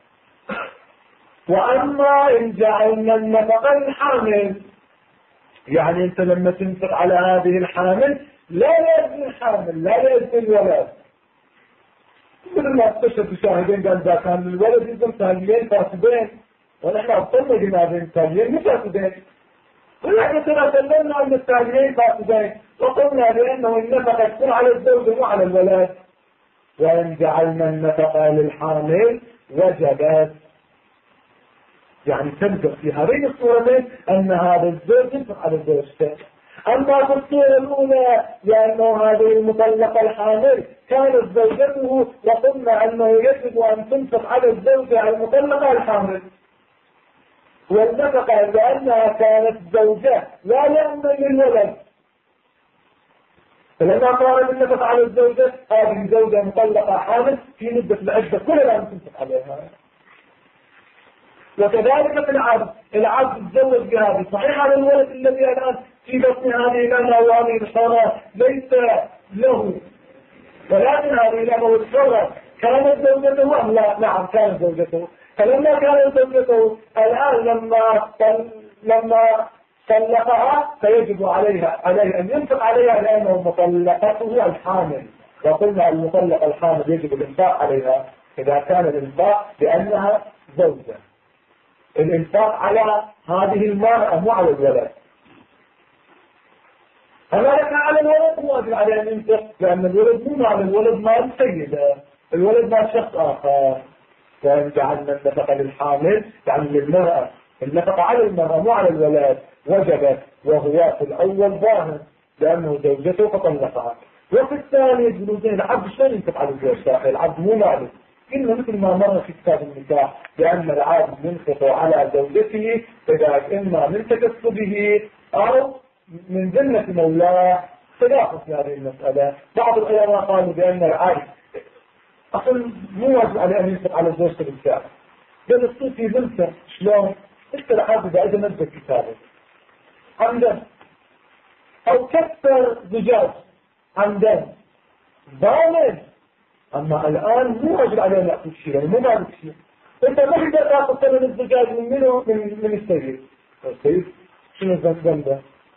وأما إن جعلنا النفقة الحامل يعني أنت لما تنفق على هذه الحامل لا يجب الحامل لا يجب الولد. مثل ما استشهد شاهدين قال ذا كان الولد يزم ثانيين فاسدين ونحن أبطلنا جنابين ثانيين مش فاسدين. ونحن تنسلمنا أن الثانيين فاسدين وقلنا لأنه النفقة تكون على الزوج مو على الولد. وإن جعلنا النفقة للحامل وجبت يعني تلزق في هذين الصورتين أن هذا الزوج ينفق على الزوجتين. أما في الصورة الأولى لأنه هذه المطلقة الحامل كانت زوجته وقلنا أنه يجب أن تنفق على الزوجة المطلقة الحامل، والنفقة لأنها كانت زوجة لا لأن للولد. فلما قالت النفقة على الزوجة هذه زوجة مطلقة حامل في مدة العدة كلها أن تنفق عليها. وكذلك في العبد تزوج بهذه صحيح على الولد الذي الآن في بطن هذه الأمة وهذه الحرة ليس له، ولكن هذه الأمة الحرة كانت زوجته أم لا؟ نعم كانت زوجته. فلما كانت زوجته الآن لما طلقها فيجب عليه أن ينفق عليها لأنه مطلقته الحامل. وقلنا المطلق الحامل يجب الإنفاق عليها إذا كان الإنفاق لأنها زوجة. الإنفاق على هذه المرأة مو على الولد. أما لك على الولد مو واجب عليه أن ينفق لأن الولد مو على الولد مال السيدة، الولد مال شخص آخر. وإن جعلنا النفقة للحامل يعني للمرأة النفقة على المرأة مو على الولد وجبت، وهو في الأول ظاهر لأنه زوجته فطلقها. وفي الثاني يجوزين العبد شلون ينفق على الزوجة؟ العبد مو مالك. إنه مثل ما مر في كتاب النكاح لأن العبد ينفق على زوجته إذا إما من تكسبه أو من ذمة مولاه. خلاف في هذه المسألة. بعض العلماء قالوا بأن العبد أصل مو واجب عليه أن ينفق على زوجته بالفعل، بل الصوت في ذمته. شلون؟ أنت العبد إذا نزل كتابه عمدا أو كسر زجاج عمدا ضامن. أما الآن مو واجب عليه أن يأخذ شيء يعني مو مالك شيء. أنت ما تقدر تأخذ ثمن الزجاج من منه من السيد. السيد شنو ذنبه؟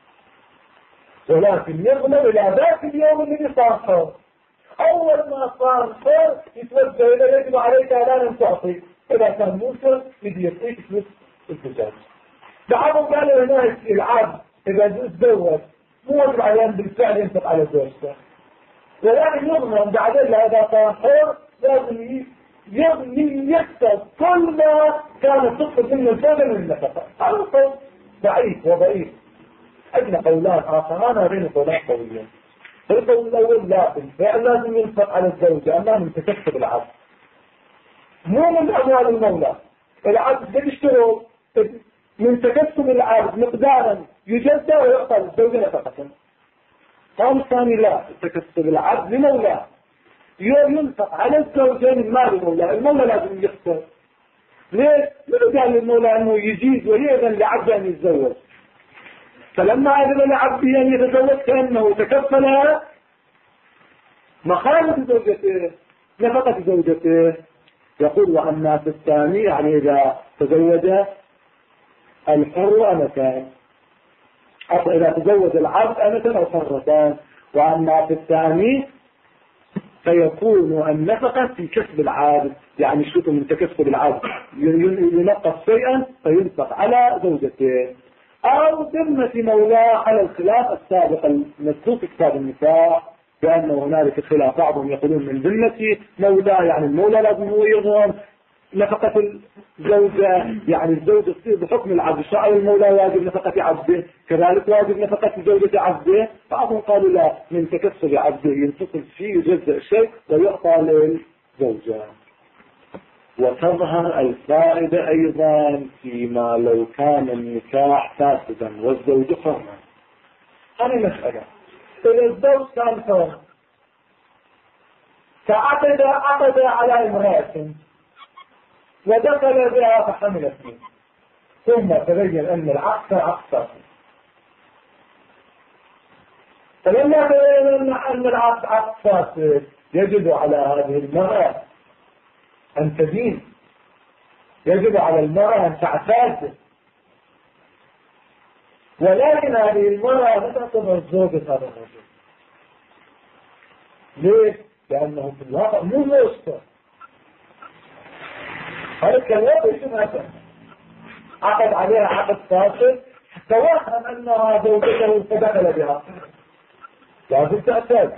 ولكن يغلب إلى ذاك اليوم الذي صار حر. أول ما صار حر يتوجه إلى يجب عليك أن تعطي. إذا كان موسر يدي يعطيك فلوس الزجاج. بعضهم قالوا هنا العبد إذا تزوج مو واجب عليه بالفعل ينفق على زوجته، ولكن يضمن بعدين إذا صار حر لازم يكسب كل ما كانت تطلب منه الزوجة من النفقة. هذا قول ضعيف وضعيف. عندنا قولان آخران هذين قولان قويين. القول الأول لا بالفعل لازم ينفق على الزوجة أما من تكسب العبد مو من أموال المولى. العبد بيشتروا من تكسب العبد مقدارا يجزى ويعطى الزوجة نفقة. قول ثاني لا تكسب العبد لمولاه ينفق على الزوجين المال المولى. المولى لازم يخسر. ليش؟ لأنه قال للمولى أنه يجيز ويأذن لعبده أن يتزوج. فلما أذن لعبده أن يتزوج كأنه تكفل مخارج زوجته، نفقة زوجته. يقول وأما في الثاني، يعني إذا تزوج الحر أمتان، أو إذا تزوج العبد أمتان أو حرتان. وأما في الثاني فيكون النفقة في كسب العبد، يعني شو من تكسب العبد ينقص شيئا فينفق على زوجته أو ذمة مولاه، على الخلاف السابق المذكور في كتاب النكاح بأنه هنالك خلاف. بعضهم يقولون من ذمة مولاه يعني المولى لازم هو يضمن نفقة الزوجة، يعني الزوجة تصير بحكم العبد. شاء المولى واجب نفقة عبده، كذلك واجب نفقة زوجة عبده. بعضهم قالوا لا، من تكسب عبده ينفصل شيء يجزء شيء ويعطى للزوجة. وتظهر الفائدة أيضا فيما لو كان النكاح فاسدا والزوج حرا. هذه مسألة. إذا الزوج كان حر فعقد على امرأة ودخل بها فحملت منه، ثم تبين أن العقد عقد، فلما تبين أن العقد عقد فاسد يجب على هذه المرأة أن تدين، يجب على المرأة أن تعتاد. ولكن هذه المرأة لا تعتبر زوجة هذا الرجل. ليش؟ لأنه في الواقع مو زوجته. هذا الكلام شبهة عقد عليها عقد فاسد، توهم أنها زوجته فدخل بها، لازم تعتاد.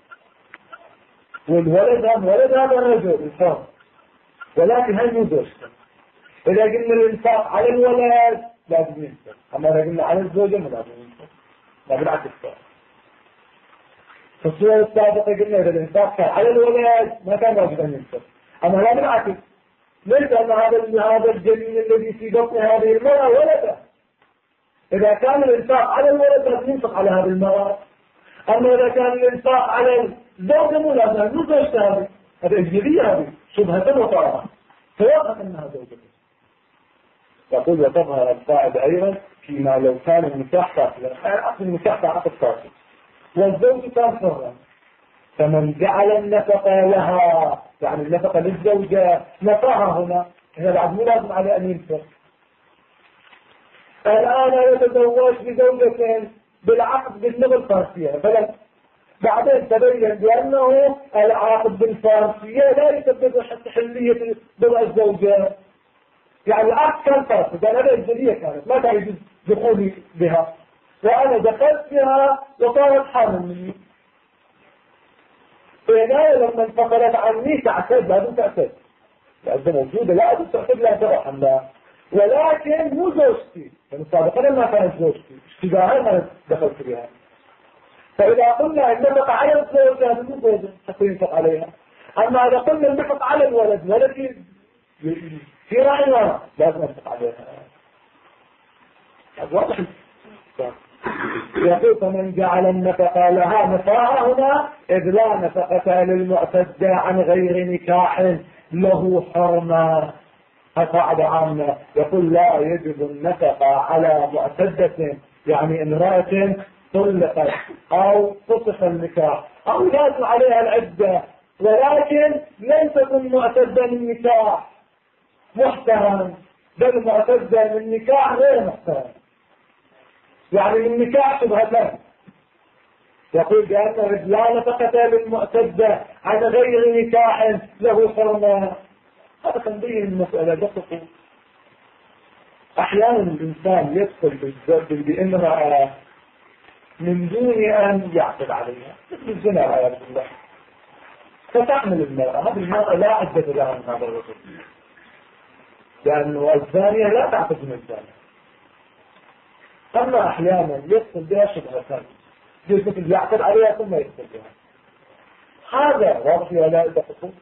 والولد هذا الرجل الحر، ولكن هل مو زوجته. إذا قلنا الإنفاق على الولد لازم ينفق، أما إذا قلنا على الزوجة ما لازم ينفق، لا بالعكس. في الصورة السابقة قلنا إذا الإنفاق كان على الولد ما كان واجبا ينفق، أما لا بالعكس. ليس أن هذا الجنين الذي في بطن هذه المرأة ولده. إذا كان الإنفاق على الولد لازم ينفق على هذه المرأة، أما إذا كان الإنفاق على الزوجة مو لازم، مو زوجته هذه، هذه أجنبية، هذه شبهة وطارة، توافق أنها زوجته. يقول وتظهر الفائدة أيضا فيما لو كان النكاح فاسدا، أصل النكاح عقد فاسد والزوج كان حرا، فمن جعل النفقة لها، يعني النفقة للزوجة، نفقها هنا هنا بعد مو لازم عليه أن ينفق. الآن يتزوج بزوجة بالعقد باللغة الفارسية مثلا، بعدين تبين بأنه العقد بالفارسية لا يسبب حتى حلية بضع الزوجة، يعني العقد كان فاسد، أنا أجنبية كانت ما كان يجوز دخولي بها، وأنا دخلت بها وصارت حامل مني. فهنا لما انفصلت عني تعتد، لازم تعتد، لأنها موجودة لازم تعتد، لا ترحم لها، ولكن مو زوجتي، يعني سابقا ما كانت زوجتي، اشتباها ما دخلت بها. فإذا قلنا النفق على الزوج هذا مو زوجة حتى ينفق عليها، أما إذا قلنا النفق على الولد ولكن في رأينا لازم ننفق عليها. واضح؟ يقول فمن جعل النفقة لها نفاها هنا إذ لا نفقة للمعتدة عن غير نكاح له حرمة. قاعدة عامة يقول لا يجب النفقة على معتدة، يعني امرأة طلقت أو فسخ النكاح أو لازم عليها العدة، ولكن لم تكن معتدة للنكاح محترم، بل معتدة للنكاح غير محترم، يعني النكاح شبه له. يقول بأنه لا نفقة للمعتدة عن غير نكاح له حرمة. هذا تنبيه المسألة دقيقة. أحيانا الإنسان يدخل بامرأة من دون أن يعقد عليها، مثل الزنا والعياذ بالله، فتحمل المرأة. هذه المرأة لا عدة لها من هذا الرجل، لأنه الزانية لا تعقد من الزانية. أما أحيانا يدخل بها شبهة ثانية، مثل يعقد عليها ثم يدخل بها. هذا واضح ولا لا دقيقة؟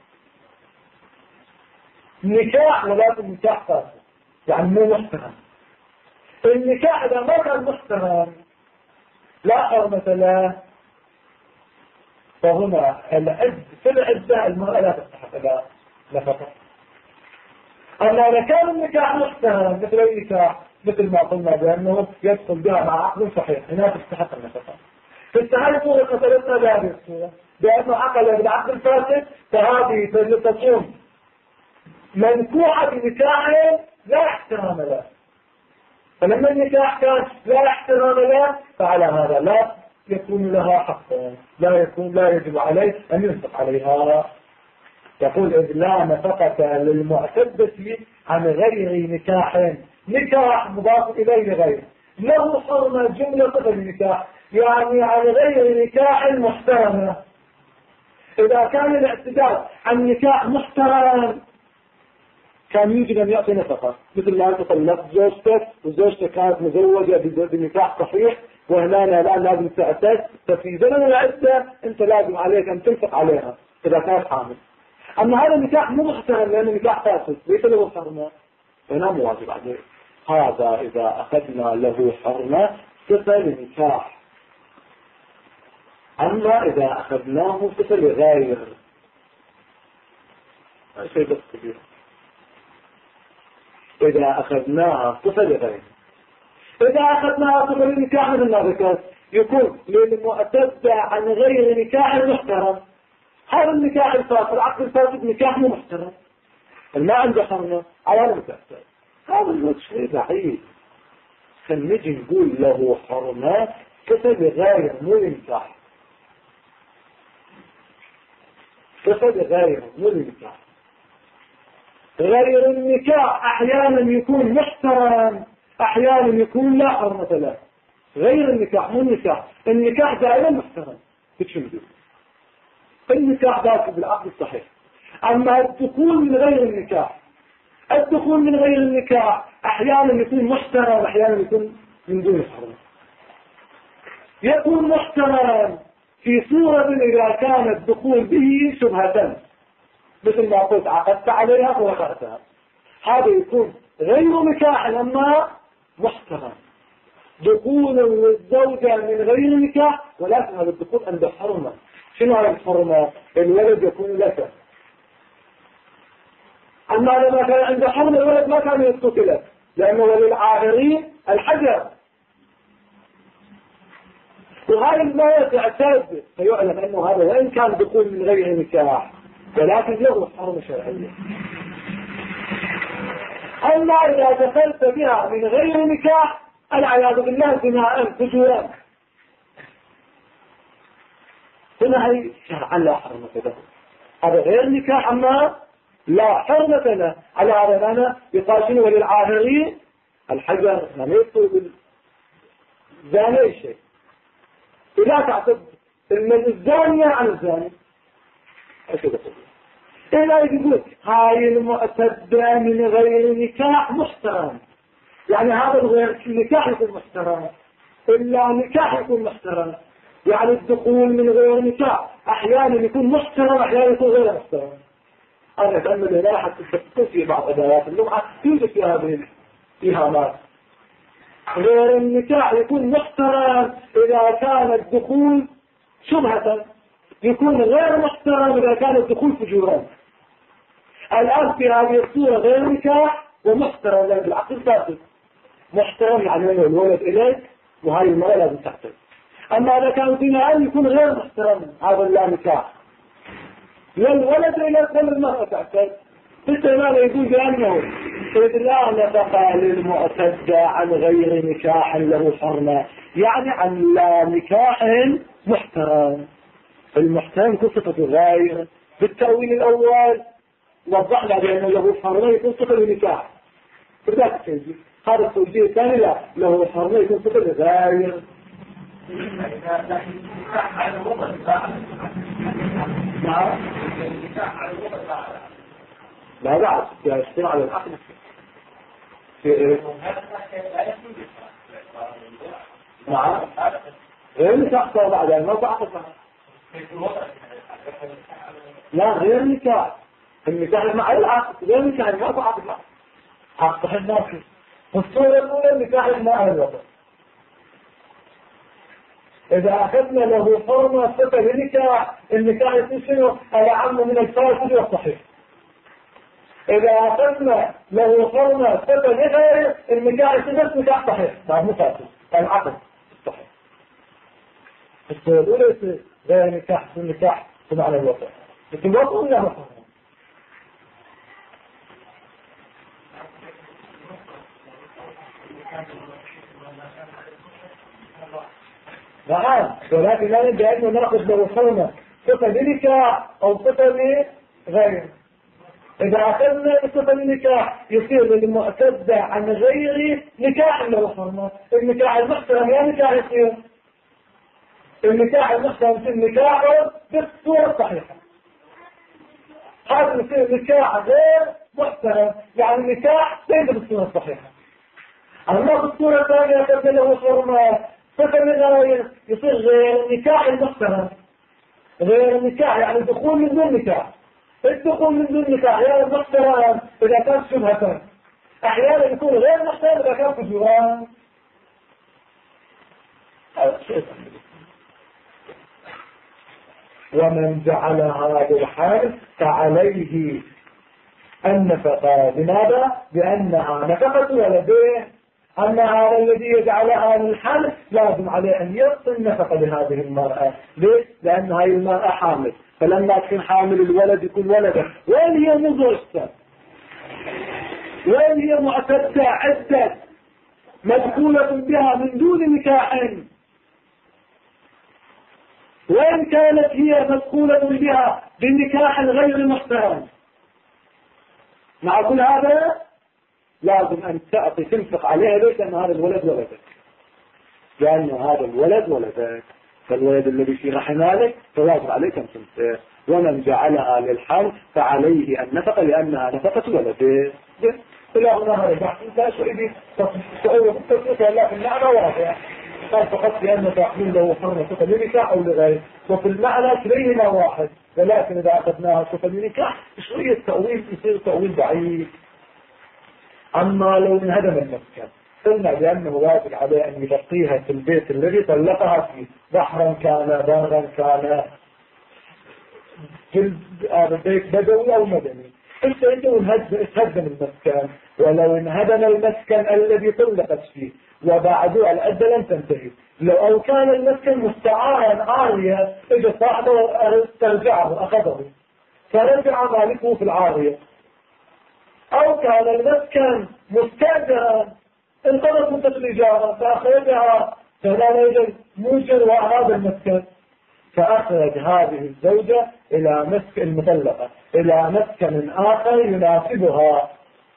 نكاح ولكن نكاح فاسد، يعني مو محترم. النكاح إذا ما كان محترم لا حرمة له، فهنا في العدة المرأة لا تستحق إلى نفقة. أما إذا كان النكاح محترم مثل النكاح مثل ما قلنا بأنه يدخل بها مع عقد صحيح هنا تستحق النفقة. في التهالي صورة قتلتنا بهذه الصورة بأنه عقل بالعقد الفاسد فهذه تكون منكوحة بنكاح لا احترام له. فلما النكاح كان لا احترام له فعلى هذا لا يكون لها حق، لا يجب عليه أن ينفق عليها. يقول إذ لا نفقة للمعتدة عن غير نكاح. نكاح مضاف إليه غير له حرمة جملة قبل النكاح يعني عن غير نكاح محترمة. إذا كان الاعتداد عن نكاح محترم كان يجب أن يعطي نفقة مثل ما أنت طلقت زوجتك وزوجتك كانت مزوجة بنكاح صحيح وهنا الآن لازم تعتد، ففي زمن العدة أنت لازم عليك أن تنفق عليها إذا كانت حامل. أما هذا النكاح مو محترم لأنه نكاح فاسد ليس له حرمة هنا مو واجب عليه. هذا إذا أخذنا له حرمة صفة لنكاح. أما إذا أخذناه صفة لغير شيء بس كبير. إذا أخذناها صفة لغير، إذا أخذناها صفة لنكاح مثل ما ذكرت يكون للمعتدة عن غير نكاح محترم. هذا النكاح الفاسد العقد الفاسد نكاح مو محترم ما عنده حرمة على المتأثر. هذا الوجه شيء بعيد. فنجي نقول له حرمة صفة لغير مو لنكاح، صفة لغير مو لنكاح. غير النكاح أحيانا يكون محترم أحيانا يكون لا حرمة له. غير النكاح مو النكاح. النكاح دائما محترم بتشمدوا النكاح ذاك بالعقد الصحيح. أما الدخول من غير النكاح، الدخول من غير النكاح أحيانا يكون محترم أحيانا يكون من دون حرمة. يكون محترم في صورة إذا كان الدخول به شبهة مثل ما قلت عقدت عليها ووقعتها، هذا يكون غير نكاح أما محترم. دخول الزوجة من غير نكاح ولكن هذا الدخول عند حرمة. شنو هذا الحرمة؟ الولد يكون لك. أما لما كان عند حرمة الولد ما كان يسقط لك لأنه وللعاهرين الحجر. وهذا ما يتعتاد فيعلم أنه هذا وإن كان دخول من غير نكاح ولكن له حرمة شرعية. أما إذا دخلت بها من غير نكاح العياذ بالله بناء فجورا هنا هي شرعا لا حرمة له. هذا غير نكاح أما لا حرمة له. على هذا أنا يقال وللعاهرين الحجر ما يدخل بالزاني شيء. ولا تعتد الزانية عن الزاني. إلا يقول هاي المعتدة من غير نكاح محترم يعني هذا الغير النكاح يكون محترم إلا نكاح يكون محترم. يعني الدخول من غير نكاح أحيانا يكون محترم أحيانا يكون غير محترم. أنا أتأمل هنا حتى تذكر في بعض أدوات اللغة توجد في هذه الإهامات. غير النكاح يكون محترم إذا كان الدخول شبهة، يكون غير محترم إذا كان الدخول فجورا. الآن في هذه الصورة غير نكاح ومحترم لأن العقل فاسد. محترم يعني أنه الولد إليك وهاي المرأة لازم تحتل. أما إذا كان فينا أن يكون غير محترم هذا لا نكاح لا الولد إليك ولا المرأة تحتل. في السلام يقول بأنه إذ لا نفقة للمعتدة عن غير نكاح له حرمة يعني عن لا نكاح محترم. المحترم صفة غير. بالتأويل الأول وضحنا بأنه له حرمة يكون صفة لنكاح بذات التوجيه. هذا التوجيه الثاني لا له حرمة يكون صفة لغير. لا بعد يشتري على العقل نعم غير نكاح بعد ما بعد لا غير نكاح. النكاح مع العقد غير نكاح ما بعد ما عقد الناس. والصورة الأولى النكاح مع الوقت إذا أخذنا له حرمة صفة لنكاح، النكاح يصير شنو؟ الأعم من الفاسد والصحيح. إذا أخذنا له حرمة صفة لغيره، النكاح يصير نكاح صحيح، مو فاسد، العقد صحيح. الصورة الأولى غير نكاح في النكاح بمعنى الوطن، لكن الوطن له حرمة. نعم، ولكن لا نجي أنه نأخذ له حرمة صفة لنكاح أو صفة لغيره. إذا أخذنا صفة لنكاح يصير للمعتدة عن غيره نكاح له حرمة. النكاح المحترم يا نكاح يصير النكاح المحترم يصير نكاحه بالصورة الصحيحة. هذا يصير نكاح غير محترم، يعني نكاح ليس بالصورة الصحيحة. أما بالصورة الثانية أخذنا له حرمة صفة لغيره يصير غير النكاح المحترم. غير النكاح يعني دخول من دون نكاح. الدخول من دون نكاح أحيانا محترم إذا كان شبهة، أحيانا يكون غير محترم إذا كان فجوان. ومن جعلها للحال فعليه النفقة. لماذا؟ لأنها نفقة ولده. أما هذا الذي يجعلها للحمل لازم عليه أن يعطي النفقة لهذه المرأة. ليش؟ لأن هذه المرأة حامل، فلما تكون حامل الولد يكون ولده. وين هي مزوجته؟ وين هي معتدة عدة مدخولة بها من دون نكاح؟ وين كانت هي مدخولة بها بنكاح غير محترم؟ مع كل هذا لازم أن تعطي تنفق عليها. ليش؟ لأن هذا الولد ولدك، لأن هذا الولد ولدك، فالولد الذي في رحمك فواجب عليك أن تنفق. ومن جعلها للحمل فعليه النفقة لأنها نفقة ولده. إلى هنا هذا البحث انت شوئي تقول لا في المعنى واضح، قال فقط لأن تحمل له حرمة صفة لنكاح أو لغير، وفي المعنى كليهما واحد. ولكن إذا أخذناها صفة لنكاح شوية تأويل يصير تأويل ضعيف. أما لو انهدم المسكن قلنا بأنه واجب عليه أن يبقيها في البيت الذي طلقها فيه، بحرا كان برا كان في البيت بدوي أو مدني. انت انهدم المسكن، ولو انهدم المسكن الذي طلقت فيه وبعده العدة لم تنتهي، لو كان المسكن مستعارا عارية اجى صاحبه استرجعه أخذه فرجع مالكه في العارية، أو كان المسكن مستأجرا انقضت مدة الإجارة فأخرجها، فلا يوجد موجر وأراد المسكن، فأخرج هذه الزوجة إلى مسكن المطلقة إلى مسكن آخر يناسبها.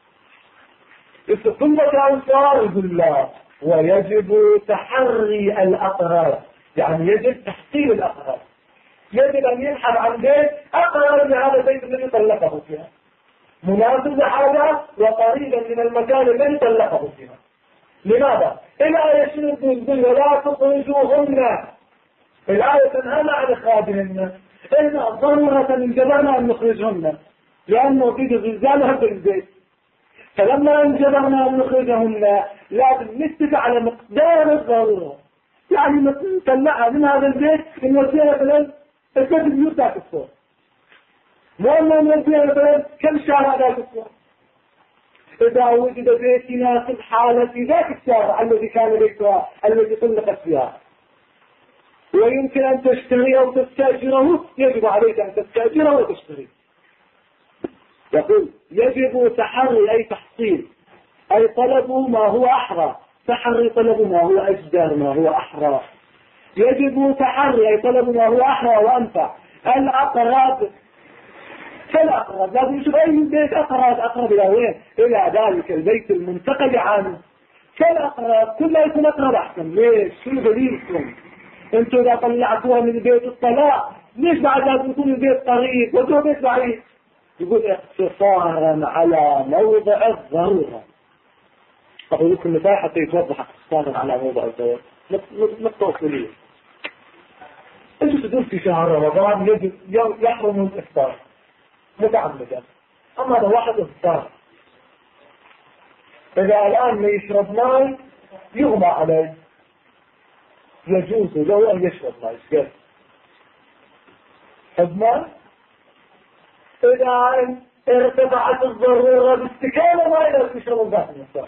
ثم كان صارف الله ويجب تحري الأقرب، يعني يجب تحصيل الأقرب. يجب أن يبحث عن بيت أقرب لهذا البيت الذي طلقه فيها، مناسب لحاجة وقريبا من المكان الذي طلقه فيها. لماذا؟ الآية شنو تقول؟ ولا تخرجوهن. الآية تنهانا عن إخراجهن. إحنا ضرورة انجبرنا أن نخرجهن لأنه في زلزالها في البيت، فلما انجبرنا أن نخرجهن لازم نتفق على مقدار الضرورة، يعني نطلعها من هذا البيت نوديها مثلا 3 بيوت ذاك الصور، مو نوديها مثلا كم شارع ذاك الصور. إذا وجد بيت يناسب حالة في ذاك الشارع الذي كان بيتها الذي طلقت فيها ويمكن أن تشتري أو تستأجره، يجب عليك أن تستأجره وتشتري. يقول يجب تحري أي تحصيل، أي طلب ما هو أحرى، تحري طلب ما هو أجدر ما هو أحرى. يجب تحري أي طلب ما هو أحرى وأنفع. الأقرب فالأقرب لازم يشوف أي بيت أقرب إلى وين؟ إلى ذلك البيت المنتقل عنه. فالأقرب كل ما يكون أقرب أحسن. ليش؟ شو دليلكم؟ انتوا إذا طلعتوها من بيت الطلاق ليش بعد لازم يكون البيت قريب ودوه بيت بعيد؟ يقول اقتصارا على موضع الضرورة. أقول لكم مثال حتى يتوضح اقتصارا على موضع الضرورة. متوصلين انتوا تدور في شهر رمضان يجب يحرم الإفطار متعمدا، أما هذا واحد إفطار إذا الآن ما يشرب ماء يغمى عليه، يجوز له أن يشرب ماء. إيش حد إذا ارتفعت الضرورة باستكانة ما يقدر يشرب ذات المقدار،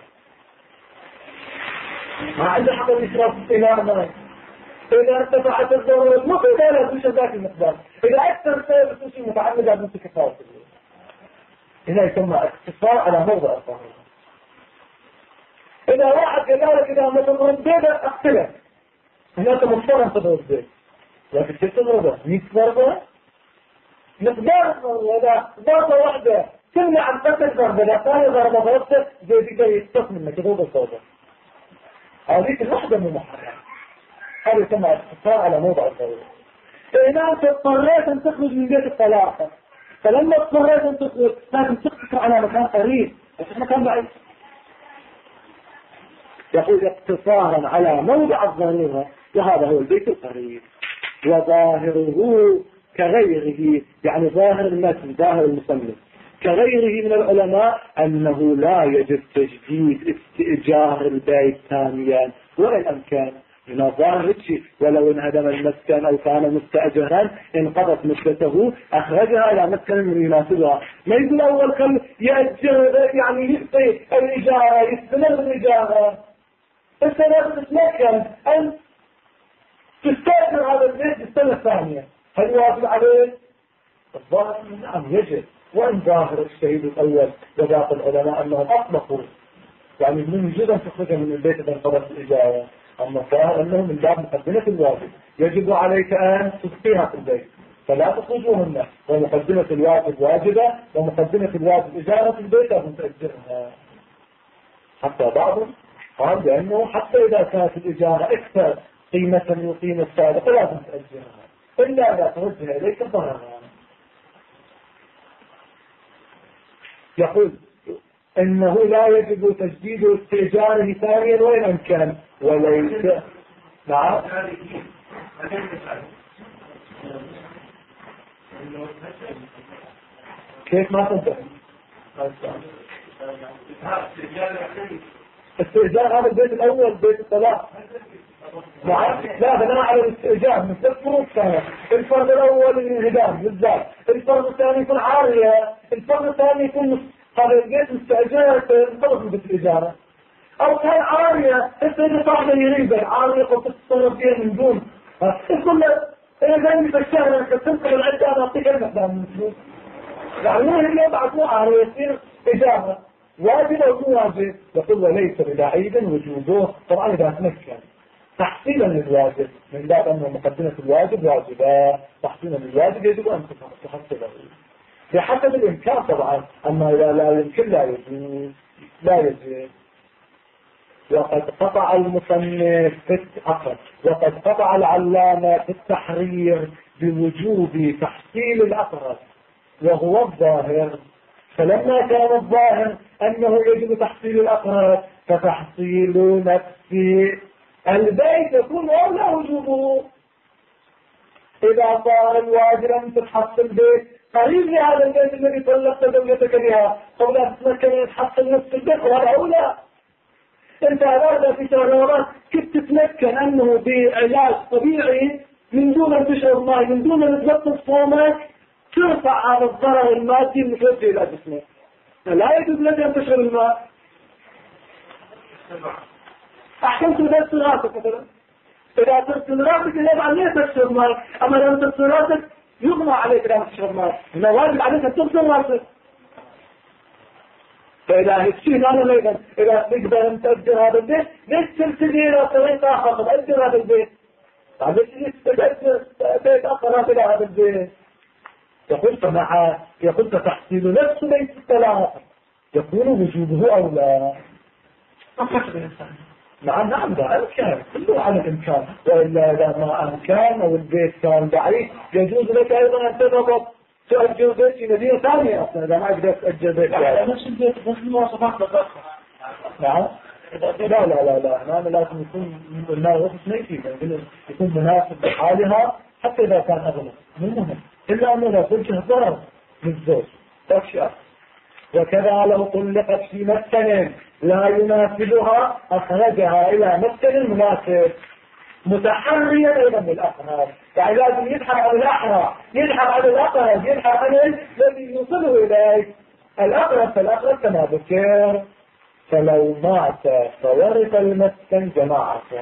ما عنده حق يشرب إلى ماء. إذا ارتفعت الضرورة مو لا يشرب ذات المقدار. إذا أكثر سير بسوشي متعمد على نفس كفاية، هنا يسمى اقتصار على موضع الضرورة. إذا واحد قال لك إذا مثلا بيت أقتلك، هناك مضطر أن تضرب البيت، لكن كيف تضربه؟ 100 ضربة؟ مقدار الضربة إذا ضربة واحدة تمنع عن قتل ضربة، إذا ثاني ضربة ضربته زي ذيك يتصل منك يضرب الصوبة. هذيك الوحدة من محرم. هذا يسمى اقتصار على موضع الضرورة. إذا أنت اضطريت أن تخرج من بيت الطلاقة، فلما اضطريت أن تخرج لازم تقتصر على مكان قريب، بس مكان بعيد. يقول اقتصارا على موضع الضرورة، وهذا هو البيت القريب. وظاهره كغيره، يعني ظاهر المتن ظاهر المصنف كغيره من العلماء أنه لا يجب تجديد استئجار البيت ثانيا وإن أمكن. من ظاهر الشيء ولو انهدم المسكن أو كان مستأجرا انقضت مدته أخرجها إلى مسكن يناسبها. ما يقول أول خل يأجر يعني يبقي الإجارة يستمر الإجارة، أنت لازم تتمكن أن تستأجر هذا البيت بالسنة الثانية. هل واجب عليه؟ الظاهر نعم يجب، وإن ظاهر الشهيد الأول وباقي العلماء أنهم أطلقوا يعني من يجب أن تخرج من البيت إذا انقضت الإجارة. أما الظاهر أنهم من باب مقدمة الواجب يجب عليك أن تبقيها في البيت فلا تخرجوهن، ومقدمة الواجب واجبة ومقدمة الواجب إجارة البيت أن تأجرها. حتى بعضهم قال بأنه حتى إذا كانت الإجارة أكثر قيمة من قيمة السابقة لازم تأجرها إلا إذا توجه إليك ضررا. يقول إنه لا يجب تجديد استئجاره ثانيا وإن أمكن وليس. نعم كيف ما تنتهي استئجار هذا البيت الأول بيت الطلاق. نعم لا بناء على الاستئجار من ثلاث فروق كانت. الفرد الأول الانهدام بالذات، الفرد الثاني يكون عارية، الفرد الثاني يكون هذا البيت مستأجر تنطلق من بيت الإجارة، أو كان عارية السيدة صاحبة يريبا عارية قلت تتصرف فيها من دون تقول له إيه زي في الشهر أنك تنقل العدة أنا أعطيك المقدام من الفلوس. يعني هي بعد مو عارية يصير إجارة واجب أو مو واجب. يقول وليس ببعيد وجوبه طبعا إذا تمكن تحصيلا للواجب من باب أن مقدمة الواجب واجبة، تحصيلا للواجب يجب أن تحصله بحسب الإمكان طبعا. أما إذا لا يمكن لا يجوز لا يجوز. وقد قطع المصنف في العقد وقد قطع العلامة في التحرير بوجوب تحصيل الأقرب وهو الظاهر. فلما كان الظاهر أنه يجب تحصيل الأقرب فتحصيل نفس البيت يكون أولى وجوبه. إذا صار الواجب أن تحصل بيت قريب لهذا البيت الذي طلقت زوجتك بها قبل أن تتمكن أن تحصل نفس البيت وهذا أولى. أنت هذا في شهرات كنت تتمكن أنه بعلاج طبيعي من دون أن تشرب ماء من دون أن تبطل صومك ترفع هذا الضرر المادي المتوجه إلى جسمك. لا يجوز لك أن تشرب الماء. أحسنت تغسل راسك مثلا، إذا تغسل راسك يجب أن لا تشرب ماء، أما لو تغسل راسك يغنى عليك أن تشرب ماء، إنه واجب عليك أن تغسل راسك. فإذا هالشيء أنا أيضا إذا تقدر أن تأجر هذا البيت ليش تلتقي إلى طريق آخر تأجر هذا البيت؟ ليش تأجر بيت آخر إلى هذا البيت؟ يقول تحصيل نفس بيت الطلاق يكون وجوبه أو لا. نعم ده أمكان كله على الإمكان، وإلا إذا ما أمكان أو البيت كان ضعيف يجوز لك أيضا أن تضبط تأجر بيت في مدينة ثانية أصلا إذا ما أقدر تأجر بيت نفس البيت بس المواصفات لك. نعم لا أنا لازم يكون الناس يكون مناسب بحالها حتى إذا كان أغلى منهم، إلا أنه لا توجه ضرر للزوج أشياء. وكذا لو طلقت في مسكن لا يناسبها أخرجها إلى مسكن مناسب. متحريا ايضا بالاقرب، يعني لازم يبحث عن الاحرى، يبحث عن الاقرب، يبحث عن الذي يوصله اليك. الاقرب فالاقرب كما ذكر. فلو مات فورث المسكن جماعته.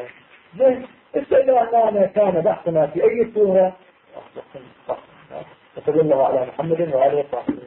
إذا كان بحثنا في اي صورة. وصلى الله على محمد وعلى اله وصحبه.